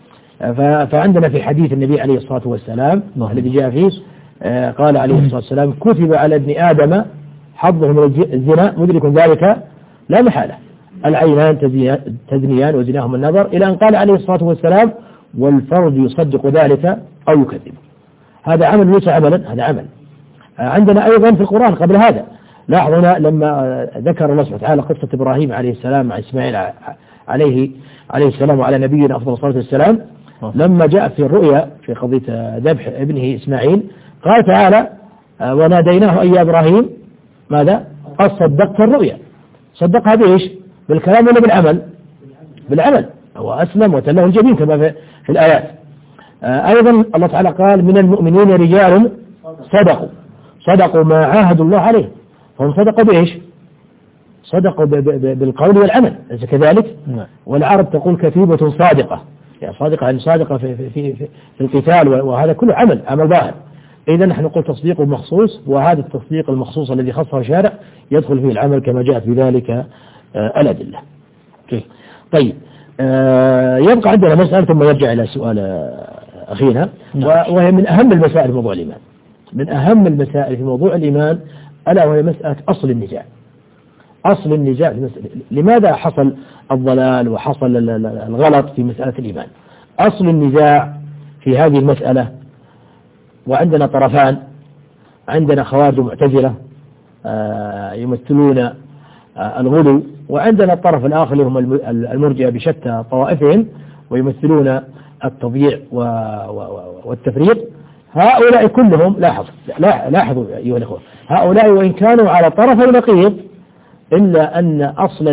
فعندنا في حديث النبي عليه الصلاة والسلام الذي جاء فيه قال عليه الصلاة والسلام: كتب على ابن آدم حظه من الزنا مدرك ذلك لا محالة، العينان تزنيان وزناهما النظر، إلى أن قال عليه الصلاة والسلام: والفرج يصدق ذلك أو يكذب. هذا عمل ليس عملا، هذا عمل. عندنا أيضا في القرآن قبل هذا، لاحظنا لما ذكر الله سبحانه وتعالى قصة إبراهيم عليه السلام مع إسماعيل عليه السلام وعلى نبينا أفضل الصلاة والسلام، لما جاء في الرؤيا في قضية ذبح ابنه إسماعيل قال تعالى: وناديناه أي إبراهيم ماذا؟ قد صدقت الرؤيا. صدقها بإيش؟ بالكلام ولا بالعمل؟ بالعمل. هو أسلم وتله الجبين كما في الآيات. أيضا الله تعالى قال: من المؤمنين رجال صدقوا ما عاهدوا الله عليه. هم صدقوا بإيش؟ صدقوا بالقول والعمل، أليس كذلك؟ والعرب تقول كتيبة صادقة، يعني صادقة في القتال، وهذا كله عمل ظاهر. إذا نحن نقول تصديق مخصوص، وهذا التصديق المخصوص الذي خصه الشارع يدخل فيه العمل كما جاءت بذلك الأدلة. طيب، يبقى عندنا مسألة ثم يرجع إلى سؤال أخينا، وهي من أهم المسائل في موضوع الإيمان، من أهم المسائل في موضوع الإيمان، ألا وهي مسألة أصل النزاع في مسألة لماذا حصل الضلال وحصل الغلط في مسألة الإيمان. أصل النزاع في هذه المسألة، وعندنا طرفان، عندنا خوارج معتزلة يمثلون الغلو، وعندنا الطرف الآخر اللي هم المرجئة بشتى طوائفهم ويمثلون التضييع والتفريط. هؤلاء كلهم لاحظوا أيها الأخوة، هؤلاء وإن كانوا على طرف نقيض إلا أن أصل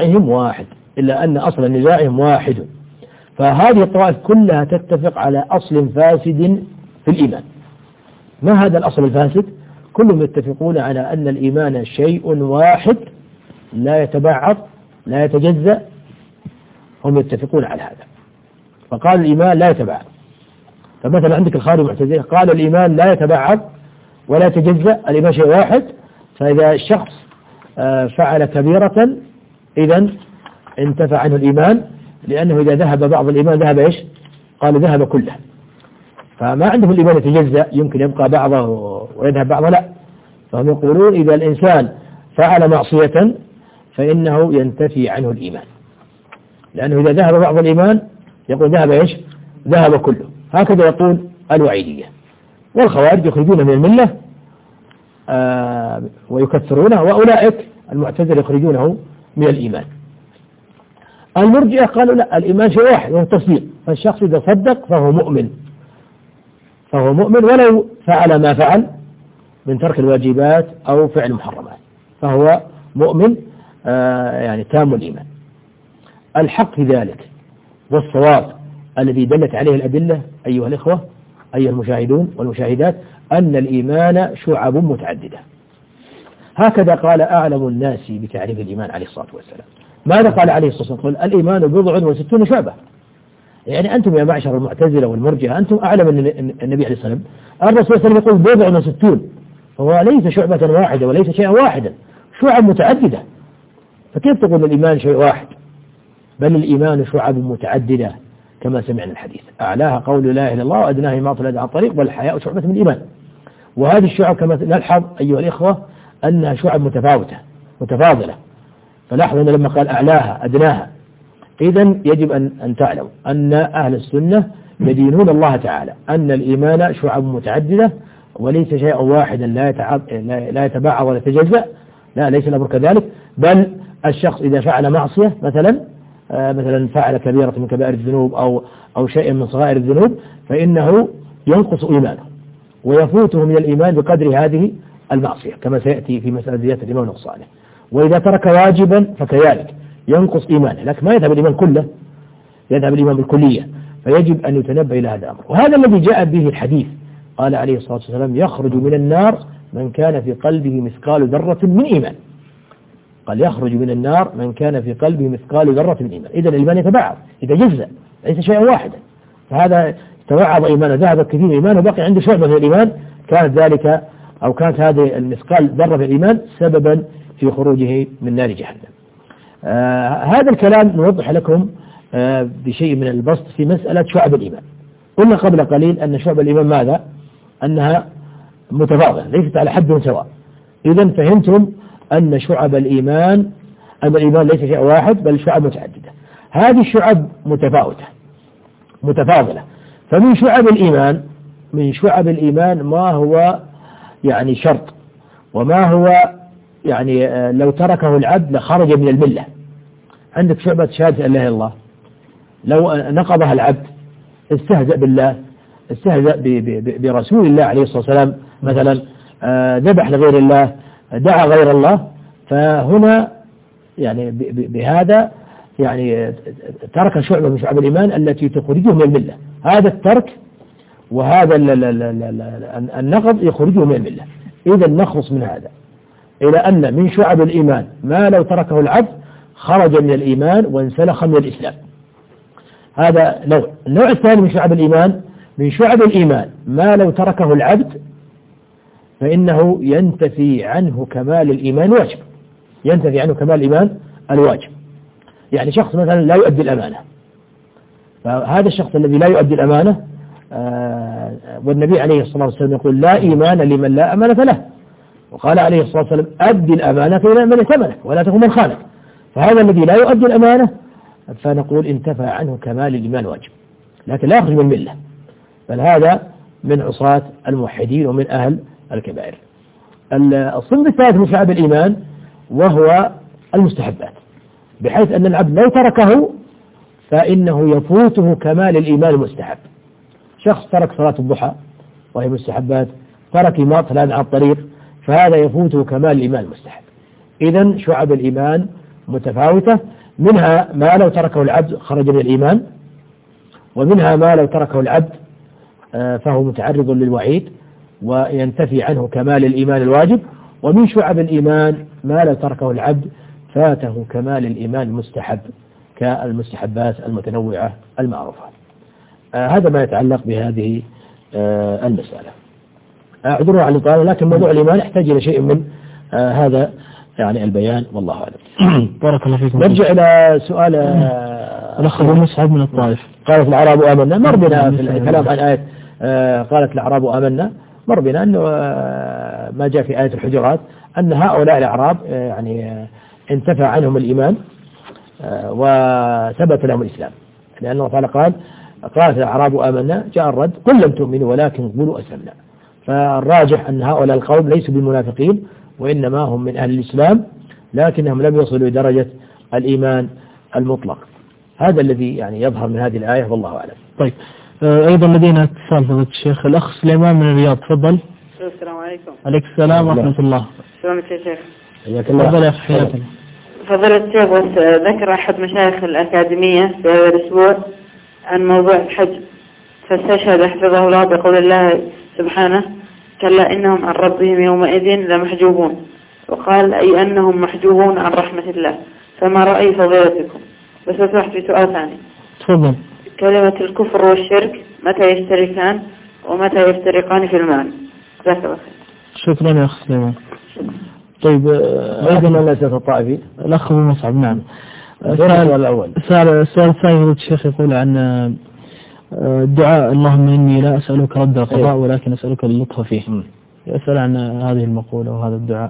نزاعهم واحد. فهذه الطوائف كلها تتفق على أصل فاسد في الإيمان. ما هذا الأصل الفاسد؟ كلهم يتفقون على أن الإيمان شيء واحد لا يتبعض لا يتجزأ، هم يتفقون على هذا. فقال الإيمان لا يتبعض. فمثلا عندك الخارج المعتزلة قال الإيمان لا يتبعض ولا يتجزأ، الإيمان شيء واحد. فإذا الشخص فعل كبيرة إذن انتفع عنه الإيمان، لأنه إذا ذهب بعض الإيمان ذهب إيش؟ قال ذهب كله. فما عندهم الإيمان يتجزأ، يمكن يبقى بعضه ويذهب بعضه، لا. فهم يقولون إذا الإنسان فعل معصية فإنه ينتفي عنه الإيمان، لأنه إذا ذهب بعض الإيمان يقول ذهب إيش؟ ذهب كله. هكذا يقول الوعيدية. والخوارج يخرجون من الملة ويكفرونه، وأولئك المعتزلة يخرجونه من الإيمان. المرجئة قالوا لا، الإيمان شيء واحد وهو التصديق، فالشخص إذا صدق فهو مؤمن ولو فعل ما فعل من ترك الواجبات أو فعل المحرمات، فهو مؤمن يعني تام الإيمان. الحق في ذلك والصواب الذي دلت عليه الأدلة أيها الإخوة أيها المشاهدون والمشاهدات أن الإيمان شعب متعددة. هكذا قال أعلم الناس بتعريف الإيمان عليه الصلاة والسلام. ماذا قال عليه الصلاة والسلام؟ قال الإيمان 60 شعبة. يعني أنتم يا معشر المعتزلة والمرجئة أنتم أعلم من النبي عليه الصلاة والسلام. الرسول صلى الله عليه وسلم يقول 60، فهو ليس شعبة واحدة وليس شيئا واحدا، شعب متعددة. فكيف تقول الإيمان شيء واحد؟ بل الإيمان شعب متعددة كما سمعنا الحديث، أعلاها قول لا إله إلا الله وأدناها إماطة الأذى عن الطريق والحياء شعبة من الإيمان. وهذه الشعب كما نلحظ أيها الإخوة أنها شعب متفاضلة. فلاحظوا أن لما قال أعلاها أدناها، إذن يجب أن تعلم أن أهل السنة يدينون الله تعالى أن الإيمان شعب متعددة وليس شيئا واحدا لا يتباعد ولا يتجزأ. لا، ليس الأمر كذلك، بل الشخص إذا فعل معصية مثلا فعل كبيرة من كبائر الذنوب أو شيء من صغائر الذنوب، فإنه ينقص إيمانه ويفوته من الإيمان بقدر هذه المعصية كما سيأتي في مسألة زيادة الإيمان ونقصانه. وإذا ترك واجبا فكذلك ينقص إيمانه، لكن ما يذهب الإيمان كله، يذهب الإيمان بالكلية. فيجب أن يتنبه إلى هذا الأمر. وهذا الذي جاء به الحديث، قال عليه الصلاة والسلام يخرج من النار من كان في قلبه مثقال ذرة من إيمان. قال يخرج من النار من كان في قلبه مثقال ذرة من إيمان. إذا الإيمان يتباعد، يتجزأ، ليس شيئا واحدا. فهذا تباعد إيمانه، ذهب كثير إيمانه وبقي عنده شعبة من الإيمان، كانت هذه المثقال ذرة من الإيمان سببا في خروجه من نار جهنم. هذا الكلام نوضح لكم بشيء من البسط في مسألة شعب الإيمان. قلنا قبل قليل أن شعب الإيمان ماذا؟ أنها متفاضلة ليست على حد سواء. إذا فهمتم أن شعب الإيمان ليس شيء واحد بل شعب متعددة. هذه الشعب متفاضلة. فمن شعب الإيمان ما هو يعني شرط، وما هو يعني لو تركه العبد لخرج من الملة. عندك شعبة شهادة لا إله إلا الله، لو نقضها العبد استهزأ بالله، استهزأ برسول الله عليه الصلاة والسلام، مثلا ذبح لغير الله، دعا غير الله، فهنا يعني بهذا يعني ترك شعبة من شعب الإيمان التي تخرجه من الملة. هذا الترك وهذا النقض يخرجه من الملة. إذا نخلص من هذا إلى أن من شعب الإيمان ما لو تركه العبد خرج من الإيمان وانسلخ من الإسلام. هذا نوع. النوع الثاني من شعب الإيمان ما لو تركه العبد فإنه ينتفي عنه كمال الإيمان الواجب. يعني شخص مثلا لا يؤدي الأمانة، فهذا الشخص الذي لا يؤدي الأمانة والنبي عليه الصلاة والسلام يقول لا إيمان لمن لا أمانة له، وقال عليه الصلاة والسلام أدي الأمانة إلى من ائتمنك ولا تكن من خانك. فهذا الذي لا يؤدي الأمانة فنقول انتفى عنه كمال الإيمان الواجب، لكن لا يخرج من الملة، بل هذا من عصاة الموحدين ومن أهل الكبائر. الصنف الثالث من شعب الإيمان وهو المستحبات، بحيث أن العبد لو تركه فإنه يفوته كمال الإيمان المستحب. شخص ترك صلاة الضحى وهي مستحبات، ترك إماطة الأذى عن الطريق، فهذا يفوته كمال الإيمان المستحب. إذن شعب الإيمان متفاوتة، منها ما لو تركه العبد خرج من الإيمان، ومنها ما لو تركه العبد فهو متعرض للوعيد وينتفي عنه كمال الإيمان الواجب، ومن شعب الإيمان ما لو تركه العبد فاته كمال الإيمان المستحب كالمستحبات المتنوعة المعروفة. هذا ما يتعلق بهذه المسألة. أعذروا على الإطالة، لكن موضوع الإيمان يحتاج إلى شيء من هذا يعني البيان، والله أعلم. بارك الله فيكم. نرجع إلى سؤال الأخ أبو مسعد من الطائف. قالت الأعراب آمنا، مر بنا في الكلام عن آية قالت الأعراب آمنا، مر بنا أنه ما جاء في آية الحجرات أن هؤلاء الأعراب يعني انتفى عنهم الإيمان وثبت لهم الإسلام، لأن الله تعالى قال قالت الأعراب آمنا، جاء الرد قل لم تؤمنوا ولكن قولوا أسلمنا. فالراجح أن هؤلاء القوم ليسوا بالمنافقين، وإنما هم من أهل الإسلام، لكنهم لم يصلوا لدرجة الإيمان المطلق. هذا الذي يعني يظهر من هذه الآية، والله أعلم. طيب، أيضا لدينا اتصال فضيلة الشيخ، الأخ سليمان من الرياض، تفضل. السلام عليكم. عليك السلام ورحمة الله. سلامة يا شيخ. حياك الله. تفضل يا أخي، حياك الله. فضيلة الشيخ، ذكر أحد مشايخ الأكاديمية في هذا الأسبوع عن موضوع الحج، فاستشهد حفظه الله بقول الله سبحانه: كلا إنهم عن ربهم يومئذ لمحجوبون، وقال أي أنهم محجوبون عن رحمة الله. فما رأي فضيلتكم؟ بس أصبح في سؤال ثاني. تفضل. كلمة الكفر والشرك متى يشتركان ومتى يفترقان في المعنى؟ جزاك الله خير. شكرا يا أخ سليمان. طيب، أيضا الأسئلة الطائفي الأخ أبو مصعب. نعم. السؤال الثاني الشيخ يقول عن الدعاء: اللهم إني لا أسألك رد القضاء ولكن أسألك اللطف فيه. يسأل عن هذه المقولة وهذا الدعاء.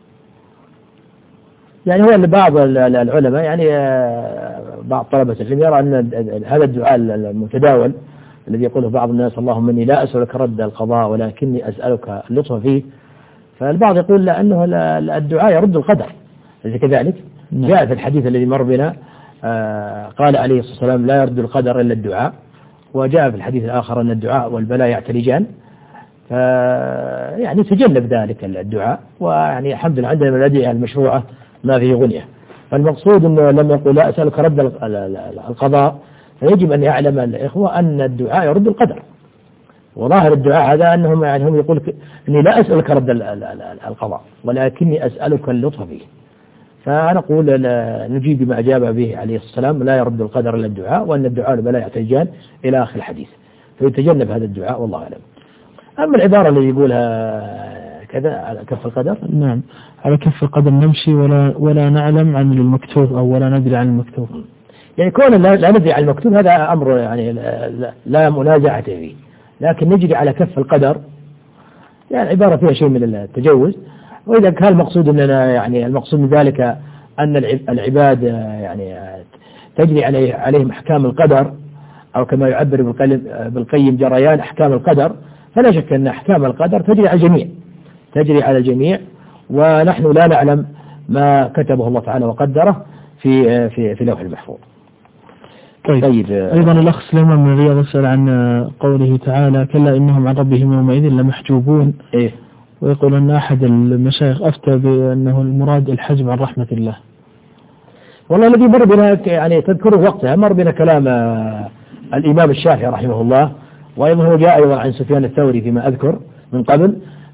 يعني هو بعض العلماء، يعني بعض طلبة العلم، يرى أن هذا الدعاء المتداول الذي يقوله بعض الناس: اللهم إني لا أسألك رد القضاء ولكني أسألك اللطف فيه، فالبعض يقول لا، أنه الدعاء يرد القدر، ليس كذلك؟ جاء في الحديث الذي مر بنا قال عليه الصلاة والسلام: لا يرد القدر إلا الدعاء. وجاء في الحديث الآخر أن الدعاء والبلاء يعتلجان، يعني تجنب ذلك الدعاء. ويعني الحمد لله عندنا من الأدعية المشروعة ما فيه غنية. فالمقصود أنه لما يقول لا أسألك رد القضاء، فيجب أن يعلم الإخوة أن الدعاء يرد القدر. وظاهر الدعاء هذا أنهم يعني هم يقول إني لا أسألك رد القضاء ولكني أسألك اللطف فيه. فنقول نجيب بما أجاب به عليه الصلاة والسلام: لا يرد القدر إلا الدعاء، وأن الدعاء والبلاء يعتلجان إلى آخر الحديث. فيتجنب هذا الدعاء، والله أعلم. أما العبارة اللي يقولها كذا على كف القدر، نعم، على كف القدر نمشي ولا نعلم عن المكتوب، أو ولا ندري عن المكتوب. يعني كون لا ندري عن المكتوب هذا أمر يعني لا منازعة فيه، لكن نجري على كف القدر يعني عبارة فيها شيء من التجوز. وإذا كان المقصود أننا يعني المقصود من ذلك أن العباد يعني تجري عليهم أحكام القدر، أو كما يعبر بالقيم جريان أحكام القدر، فلا شك أن أحكام القدر تجري على الجميع، ونحن لا نعلم ما كتبه الله تعالى وقدره في لوح المحفوظ. طيب. أيضا الأخ سليمان من الرياض يسأل عن قوله تعالى: كلا إنهم عن ربهم يومئذ لمحجوبون. ويقول أن أحد المشايخ أفتى بأنه المراد الحجب عن رحمة الله. والله الذي مر بنا يعني تذكره وقتها، مر بنا كلام الإمام الشافعي رحمه الله، وأيضا هو جاء أيضا عن سفيان الثوري فيما أذكر من قبل،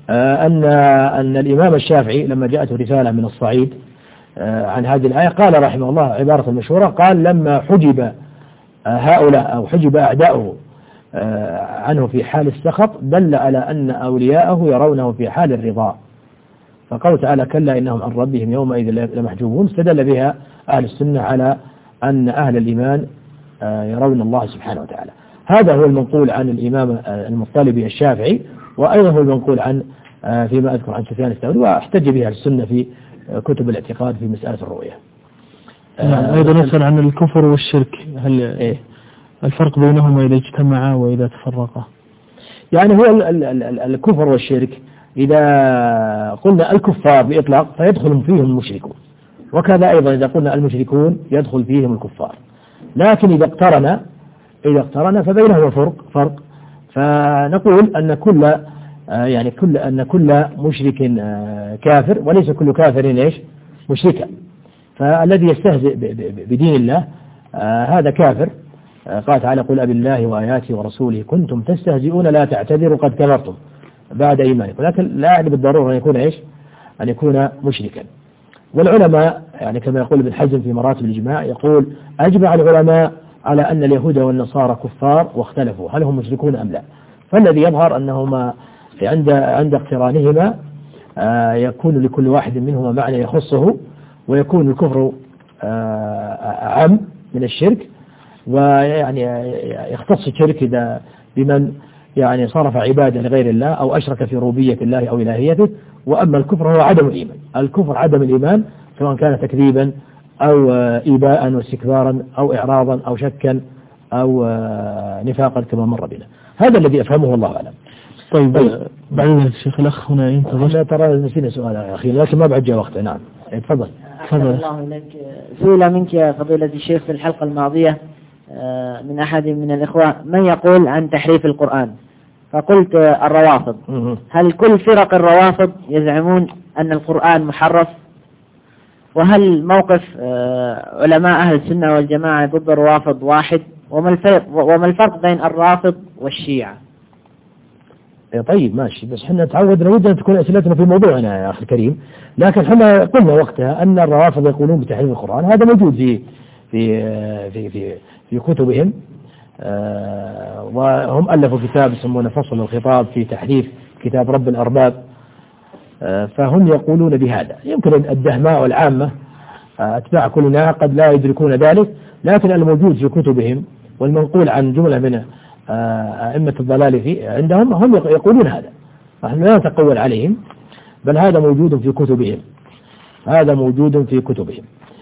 أن الإمام الشافعي لما جاءته رسالة من الصعيد عن هذه الآية قال رحمه الله عبارة مشهورة، قال: لما حجب هؤلاء أو حجب أعداؤه عنه في حال السخط دل على أن أولياءه يرونه في حال الرضا. فقال تعالى: كلا إنهم عن ربهم يومئذ لمحجوبون، استدل بها أهل السنة على أن أهل الإيمان يرون الله سبحانه وتعالى. هذا هو المنقول عن الإمام المطلبي الشافعي، وأيضا هو المنقول عن فيما أذكر عن سفيان الثوري، واحتج بها السنة في كتب الاعتقاد في مسألة الرؤية. أيضا يسأل عن الكفر والشرك، هل الفرق بينهما إذا اجتمعا وإذا تفرقا؟ يعني هو الكفر والشرك إذا قلنا الكفار بإطلاق فيدخل فيهم المشركون، وكذا أيضا إذا قلنا المشركون يدخل فيهم الكفار. لكن إذا اقترن فبينهما فرق، فنقول أن كل مشرك كافر، وليس كل كافر مشركا. فالذي يستهزئ بدين الله هذا كافر. قال تعالى: قل أبالله وآياته ورسوله كنتم تستهزئون لا تعتذروا قد كفرتم بعد إيمانكم. لكن لا يعني بالضرورة أن يكون مشركا. والعلماء يعني كما يقول ابن حزم في مراتب الإجماع، يقول: أجمع العلماء على أن اليهود والنصارى كفار، واختلفوا هل هم مشركون أم لا. فالذي يظهر أنهما عند اقترانهما يكون لكل واحد منهما معنى يخصه، ويكون الكفر أعم من الشرك، ويعني يختص الشرك إذا بمن يعني صرف عبادة لغير الله أو أشرك في ربوبية الله أو إلهيته. وأما الكفر هو عدم الإيمان، الكفر عدم الإيمان، سواء كان تكذيبا أو إيباء واستكبارا أو إعراضا أو شكا أو نفاقا كما مر بنا. هذا الذي أفهمه والله أعلم. طيب بعد ذلك الشيخ الأخ هنا ينتظر. ترى نسينا سؤال أخي لكن ما بعد جاء وقته. نعم تفضل. الله إليك. سئل منك يا فضيلة الشيخ في الحلقة الماضية من أحد من الإخوة من يقول عن تحريف القرآن، فقلت الروافض. هل كل فرق الروافض يزعمون أن القرآن محرف؟ وهل موقف علماء أهل السنة والجماعة ضد الروافض واحد؟ وما الفرق بين الرافض والشيعة؟ طيب ماشي، بس احنا تعودنا ودنا تكون أسئلتنا في موضوعنا يا أخي الكريم، لكن احنا قلنا وقتها أن الروافض يقولون بتحريف القرآن، هذا موجود في كتبهم، وهم ألفوا كتاب يسمونه فصل الخطاب في تحريف كتاب رب الأرباب، فهم يقولون بهذا. يمكن الدهماء والعامة أتباع كلنا قد لا يدركون ذلك، لكن الموجود في كتبهم والمنقول عن جملة من أئمة الضلال عندهم هم يقولون هذا، نحن لا نتقول عليهم، بل هذا موجود في كتبهم، هذا موجود في كتبهم.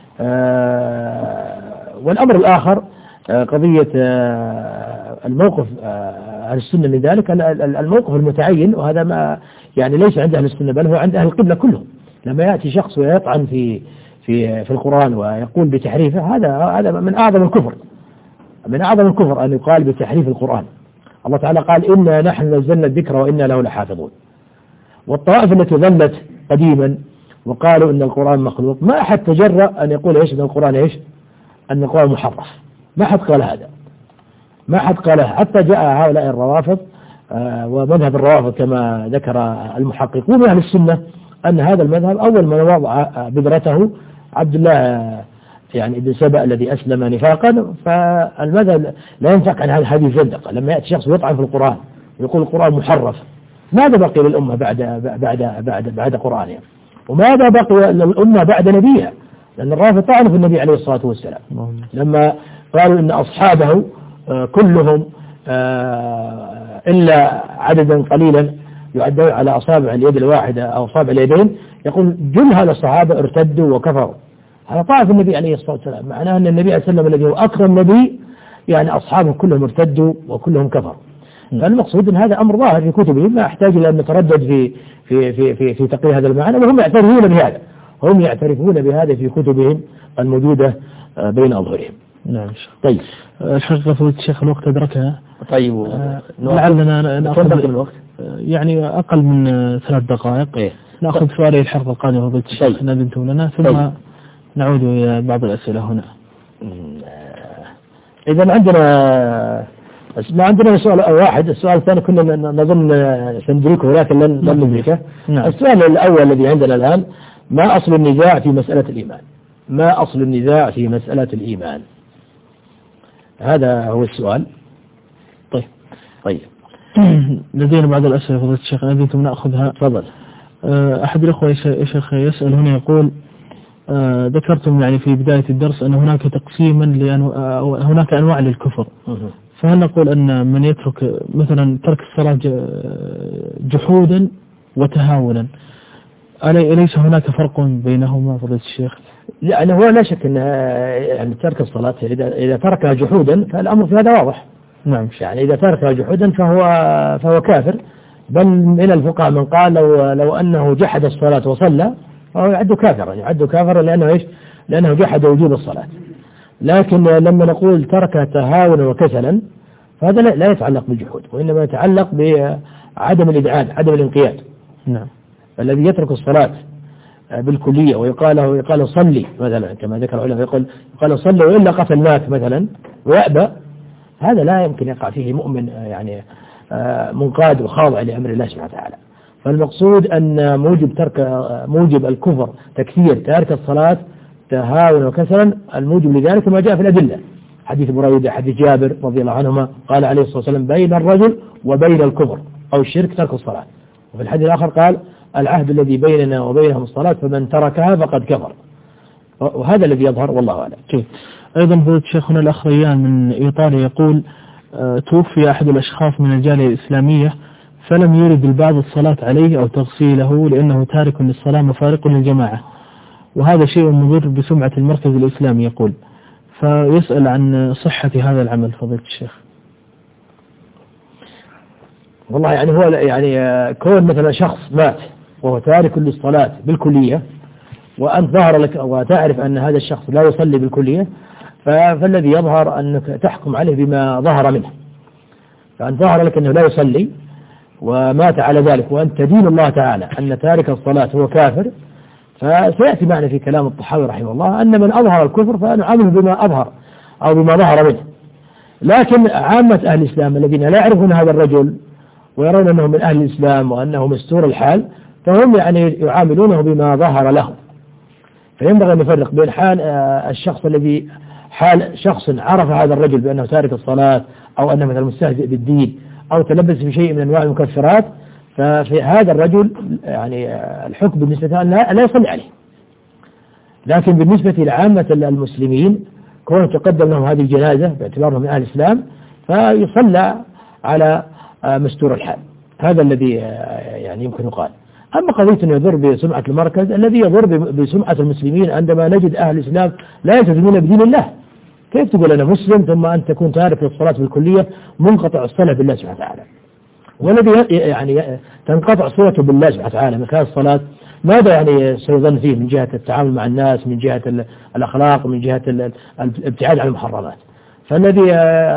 والأمر الآخر قضية الموقف أهل السنة من ذلك، الموقف المتعين، وهذا ما يعني ليس عند أهل السنة بل هو عند أهل القبلة كلهم. لما يأتي شخص ويطعن في القرآن ويقول بتحريفه، هذا من أعظم الكفر، من أعظم الكفر أن يقال بتحريف القرآن. الله تعالى قال إنا نحن نزلنا الذكر وإنا له لحافظون. والطوائف التي ظلت قديما وقالوا إن القرآن مخلوق، ما أحد تجرأ أن يقول إيش أن القرآن إيش أن القرآن محرف، ما أحد قال هذا، ما أحد قاله، حتى جاء هؤلاء الروافض ومذهب الروافض كما ذكر المحققون من أهل السنة أن هذا المذهب أول من وضع بذرته عبد الله يعني ابن سبأ الذي أسلم نفاقا، فالمذهب لا ينفك عن هذه الزندقة. لما يأتي شخص يطعن في القرآن ويقول القرآن محرف، ماذا بقي للأمة بعد قرآنها؟ وماذا بقي للأمة بعد نبيها؟ لأن الرافض طعنوا في النبي عليه الصلاة والسلام لما قالوا إن أصحابه كلهم إلا عددا قليلا يعدون على أصابع اليد الواحدة أو أصابع اليدين، يقول جل هؤلاء الصحابة ارتدوا وكفروا. هذا طاعة النبي عليه الصلاة والسلام، معناه أن النبي عليه الصلاة والسلام الذي هو أكرم نبي يعني أصحابه كلهم ارتدوا وكلهم كفروا. فالمقصود أن هذا أمر ظاهر في كتبهم، ما أحتاج إلى أن نتردد في تقرير هذا المعنى، وهم يعترفون بهذا، هم يعترفون بهذا في كتبهم الموجودة بين أظهرهم. نعم. طيب الحقيقة فضيلة الشيخ الوقت أدركها. طيب لعلنا نأخذ الوقت يعني أقل من 3 دقائق. نأخذ سؤالي الحلقة القادمة فضيلة الشيخ إن أذنتم لنا، ثم نعود إلى بعض الأسئلة هنا. إذا عندنا سؤال واحد، السؤال الثاني كنا نظن سندركه ولكن لن ندركه. السؤال الأول الذي عندنا الآن: ما أصل النزاع في مسألة الإيمان؟ ما أصل النزاع في مسألة الإيمان؟ هذا هو السؤال. طيب لدينا بعض الأسئلة فضيلة الشيخ، أنتم نأخذها. تفضل. أحد الأخوة يا شيخ يسأل هنا يقول: ذكرتم يعني في بداية الدرس أن هناك تقسيما هناك أنواع للكفر، فهل نقول أن من يترك مثلا ترك الصلاة جحودا وتهاونا، أليس هناك فرق بينهما فضيلة الشيخ؟ يعني هو لا شك أن يعني ترك الصلاة إذا تركها جحودا فالأمر في هذا واضح. نعم. يعني إذا تركها جحودا فهو كافر، بل من الفقهاء من قال لو أنه جحد الصلاة وصلى فهو يعد كافرا لأنه إيش؟ لأنه جحد وجوب الصلاة. لكن لما نقول ترك تهاونا وكسلا فهذا لا يتعلق بالجحود، وإنما يتعلق بعدم الإذعان، عدم الانقياد. نعم. الذي يترك الصلاة بالكلية ويقال صلي مثلا كما ذكر العلماء، يقال صلي وإلا قتلناك مثلا ويأبى، هذا لا يمكن يقع فيه مؤمن يعني منقاد وخاضع لأمر الله سبحانه وتعالى. فالمقصود أن موجب الكفر تكفير تارك الصلاة تهاونا وكسلا، الموجب لذلك ما جاء في الأدلة، حديث بريدة، حديث جابر رضي الله عنهما قال عليه الصلاة والسلام: بين الرجل وبين الكفر أو الشرك ترك الصلاة. وفي الحديث الآخر قال: العهد الذي بيننا وبينهم الصلاة فمن تركها فقد كفر. وهذا الذي يظهر والله أعلم. أيضا فضيلة شيخنا الأخ ريان من إيطاليا يقول: توفي أحد الأشخاص من الجالية الإسلامية فلم يرد البعض الصلاة عليه أو تغسيله لأنه تارك للصلاة مفارق للجماعة، وهذا شيء مضر بسمعة المركز الإسلامي يقول، فيسأل عن صحة هذا العمل فضيلة الشيخ. والله يعني هو يعني كون مثلا شخص مات وهو تارك للصلاة بالكلية، وأنت ظهر لك وتعرف أن هذا الشخص لا يصلي بالكلية، فالذي يظهر أنك تحكم عليه بما ظهر منه. فأنت ظهر لك أنه لا يصلي ومات على ذلك، وأنت تدين الله تعالى أن تارك الصلاة هو كافر، فسيأتي معنا في كلام الطحاوي رحمه الله أن من أظهر الكفر فنعامله بما أظهر أو بما ظهر منه. لكن عامة أهل الإسلام الذين لا يعرفون هذا الرجل ويرون أنه من أهل الإسلام وأنه مستور الحال، فهم يعني يعاملونه بما ظهر لهم. فينبغي أن نفرق بين حال الشخص الذي حال شخص عرف هذا الرجل بأنه تارك الصلاة أو أنه مثلا مستهزئ بالدين أو تلبس في شيء من أنواع المكفرات، ففي هذا الرجل يعني الحكم بالنسبة له لا يصلي عليه. لكن بالنسبة لعامة المسلمين كون تقدم لهم هذه الجنازة باعتبارهم من أهل الإسلام فيصلى على مستور الحال. هذا الذي يعني يمكن يقال. أما قضية أنه يضر بسمعة المركز، الذي يضر بسمعة المسلمين عندما نجد أهل الإسلام لا يلتزمون بدين الله. كيف تقول أنا مسلم ثم أن تكون تارك للصلاة بالكلية منقطع الصلة بالله سبحانه وتعالى؟ والذي يعني تنقطع صلته بالله سبحانه وتعالى مكان الصلاة، ماذا يعني سيظن فيه من جهة التعامل مع الناس، من جهة الأخلاق، من جهة الابتعاد عن المحرمات؟ فالذي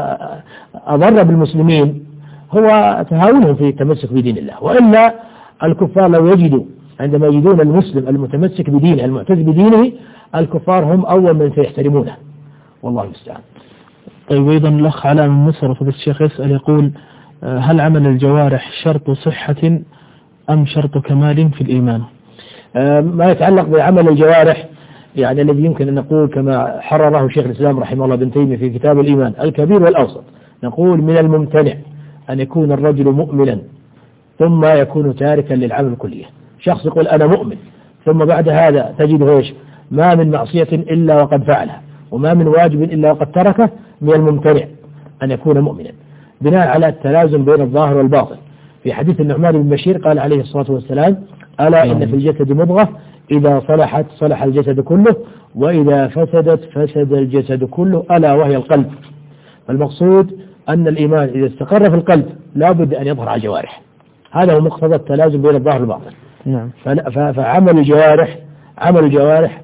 أضر بالمسلمين هو تهاونهم في التمسك بدين الله. وإلا الكفار لو يجدوا عندما يجدون المسلم المتمسك بدينه المعتز بدينه، الكفار هم أول من سيحترمونه، والله المستعان. طيب، أيضا الأخ علاء من مصر فضيلة الشيخ يسأل يقول: هل عمل الجوارح شرط صحة أم شرط كمال في الإيمان؟ ما يتعلق بعمل الجوارح يعني الذي يمكن أن نقول كما حرره شيخ الإسلام رحمه الله ابن تيمية في كتاب الإيمان الكبير والأوسط، نقول من الممتنع أن يكون الرجل مؤمنا ثم يكون تاركا للعمل الكلية. شخص يقول أنا مؤمن ثم بعد هذا تجده إيش؟ ما من معصية إلا وقد فعلها وما من واجب إلا وقد تركه. من الممتنع أن يكون مؤمنا بناء على التلازم بين الظاهر والباطن. في حديث النعمان بن بشير قال عليه الصلاة والسلام: ألا إن في الجسد مضغة إذا صلحت صلح الجسد كله وإذا فسدت فسد الجسد كله ألا وهي القلب. فالمقصود أن الإيمان إذا استقر في القلب لا بد أن يظهر على الجوارح. هذا هو مقتضى التلازم بين الظاهر والباطن. نعم. فعمل الجوارح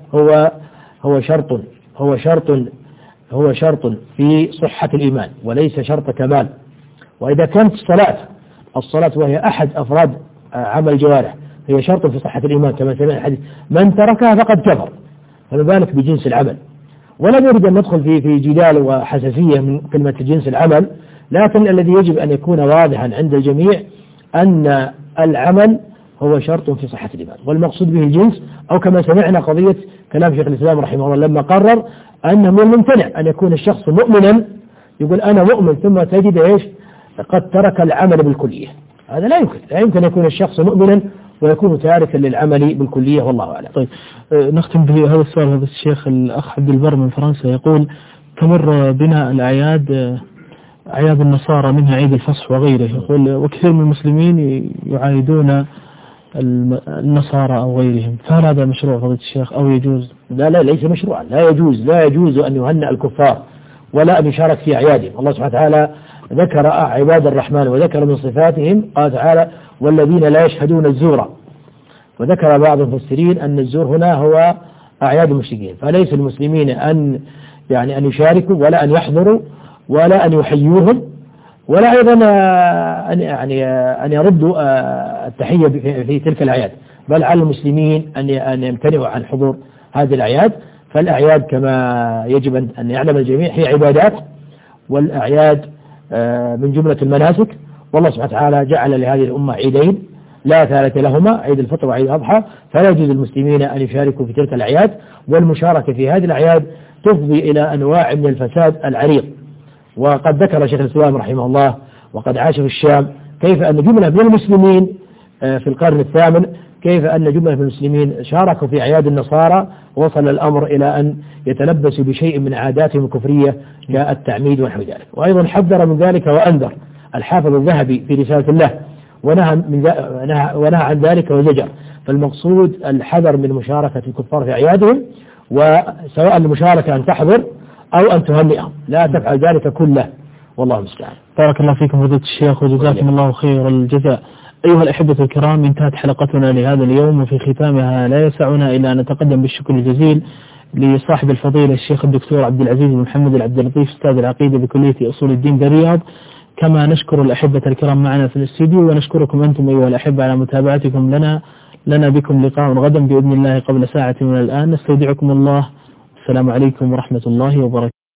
هو شرط في صحة الإيمان وليس شرط كمال. وإذا كانت الصلاة وهي أحد أفراد عمل الجوارح هي شرط في صحة الإيمان كما سمعنا الحديث: من تركها فقد كفر. فما بالك بجنس العمل؟ ولا نريد أن ندخل في جدال وحساسية من كلمة جنس العمل، لكن الذي يجب أن يكون واضحا عند الجميع أن العمل هو شرط في صحة الإيمان، والمقصود به الجنس، أو كما سمعنا قضية كلام شيخ الإسلام رحمه الله لما قرر أنه من الممتنع أن يكون الشخص مؤمنا يقول أنا مؤمن ثم تجد إيش؟ قد ترك العمل بالكلية. هذا لا يمكن أن يكون الشخص مؤمنا ويكون تاركا للعمل بالكلية، والله أعلم. طيب، نختم بهذا السؤال. هذا الشيخ الأخ عبد البر من فرنسا يقول: تمر بنا الأعياد، أعياد النصارى منها عيد الفصح وغيره، يقول وكثير من المسلمين يعايدون النصارى أو غيرهم، فهل هذا مشروع فضيلة الشيخ أو يجوز؟ لا ليس مشروعا. لا يجوز أن يهنئ الكفار ولا أن يشارك في أعيادهم. الله سبحانه وتعالى ذكر عباد الرحمن وذكر من صفاتهم قال تعالى: والذين لا يشهدون الزور. وذكر بعض المفسرين أن الزور هنا هو أعياد المشركين، فليس المسلمين أن يشاركوا ولا أن يحضروا ولا أن يحيوهم ولا أيضا أن يردوا التحية في تلك الأعياد، بل على المسلمين أن يمتنعوا عن حضور هذه الأعياد. فالأعياد كما يجب أن يعلم الجميع هي عبادات، والأعياد من جملة المناسك، والله سبحانه وتعالى جعل لهذه الأمة عيدين لا ثالث لهما، عيد الفطر وعيد الأضحى، فلا يجوز للمسلمين أن يشاركوا في تلك الأعياد. والمشاركة في هذه الأعياد تفضي إلى أنواع من الفساد العريض. وقد ذكر شيخ الإسلام رحمه الله وقد عاش في الشام كيف أن جملة من المسلمين في القرن الثامن كيف أن جملة من المسلمين شاركوا في أعياد النصارى، وصل الأمر إلى أن يتلبسوا بشيء من عاداتهم الكفرية كالتعميد ونحو ذلك. وأيضا حذر من ذلك وأنذر الحافظ الذهبي في رسالة الله ونهى عن ذلك وزجر. فالمقصود الحذر من مشاركة الكفار في أعيادهم، وسواء المشاركة أن تحضر أو أن تهنئهم، لا تفعل ذلك كله، والله المستعان. بارك الله فيكم فضيلة الشيخ وجزاكم الله خير الجزاء. أيها الأحبة الكرام، انتهت حلقتنا لهذا اليوم، وفي ختامها لا يسعنا إلا أن نتقدم بالشكر الجزيل لصاحب الفضيلة الشيخ الدكتور عبد العزيز بن محمد العبد اللطيف أستاذ العقيدة بكلية أصول الدين بالرياض، كما نشكر الأحبة الكرام معنا في الاستديو، ونشكركم أنتم أيها الأحبة على متابعتكم لنا بكم لقاء غدا بإذن الله قبل ساعة من الآن. نستودعكم الله، السلام عليكم ورحمة الله وبركاته.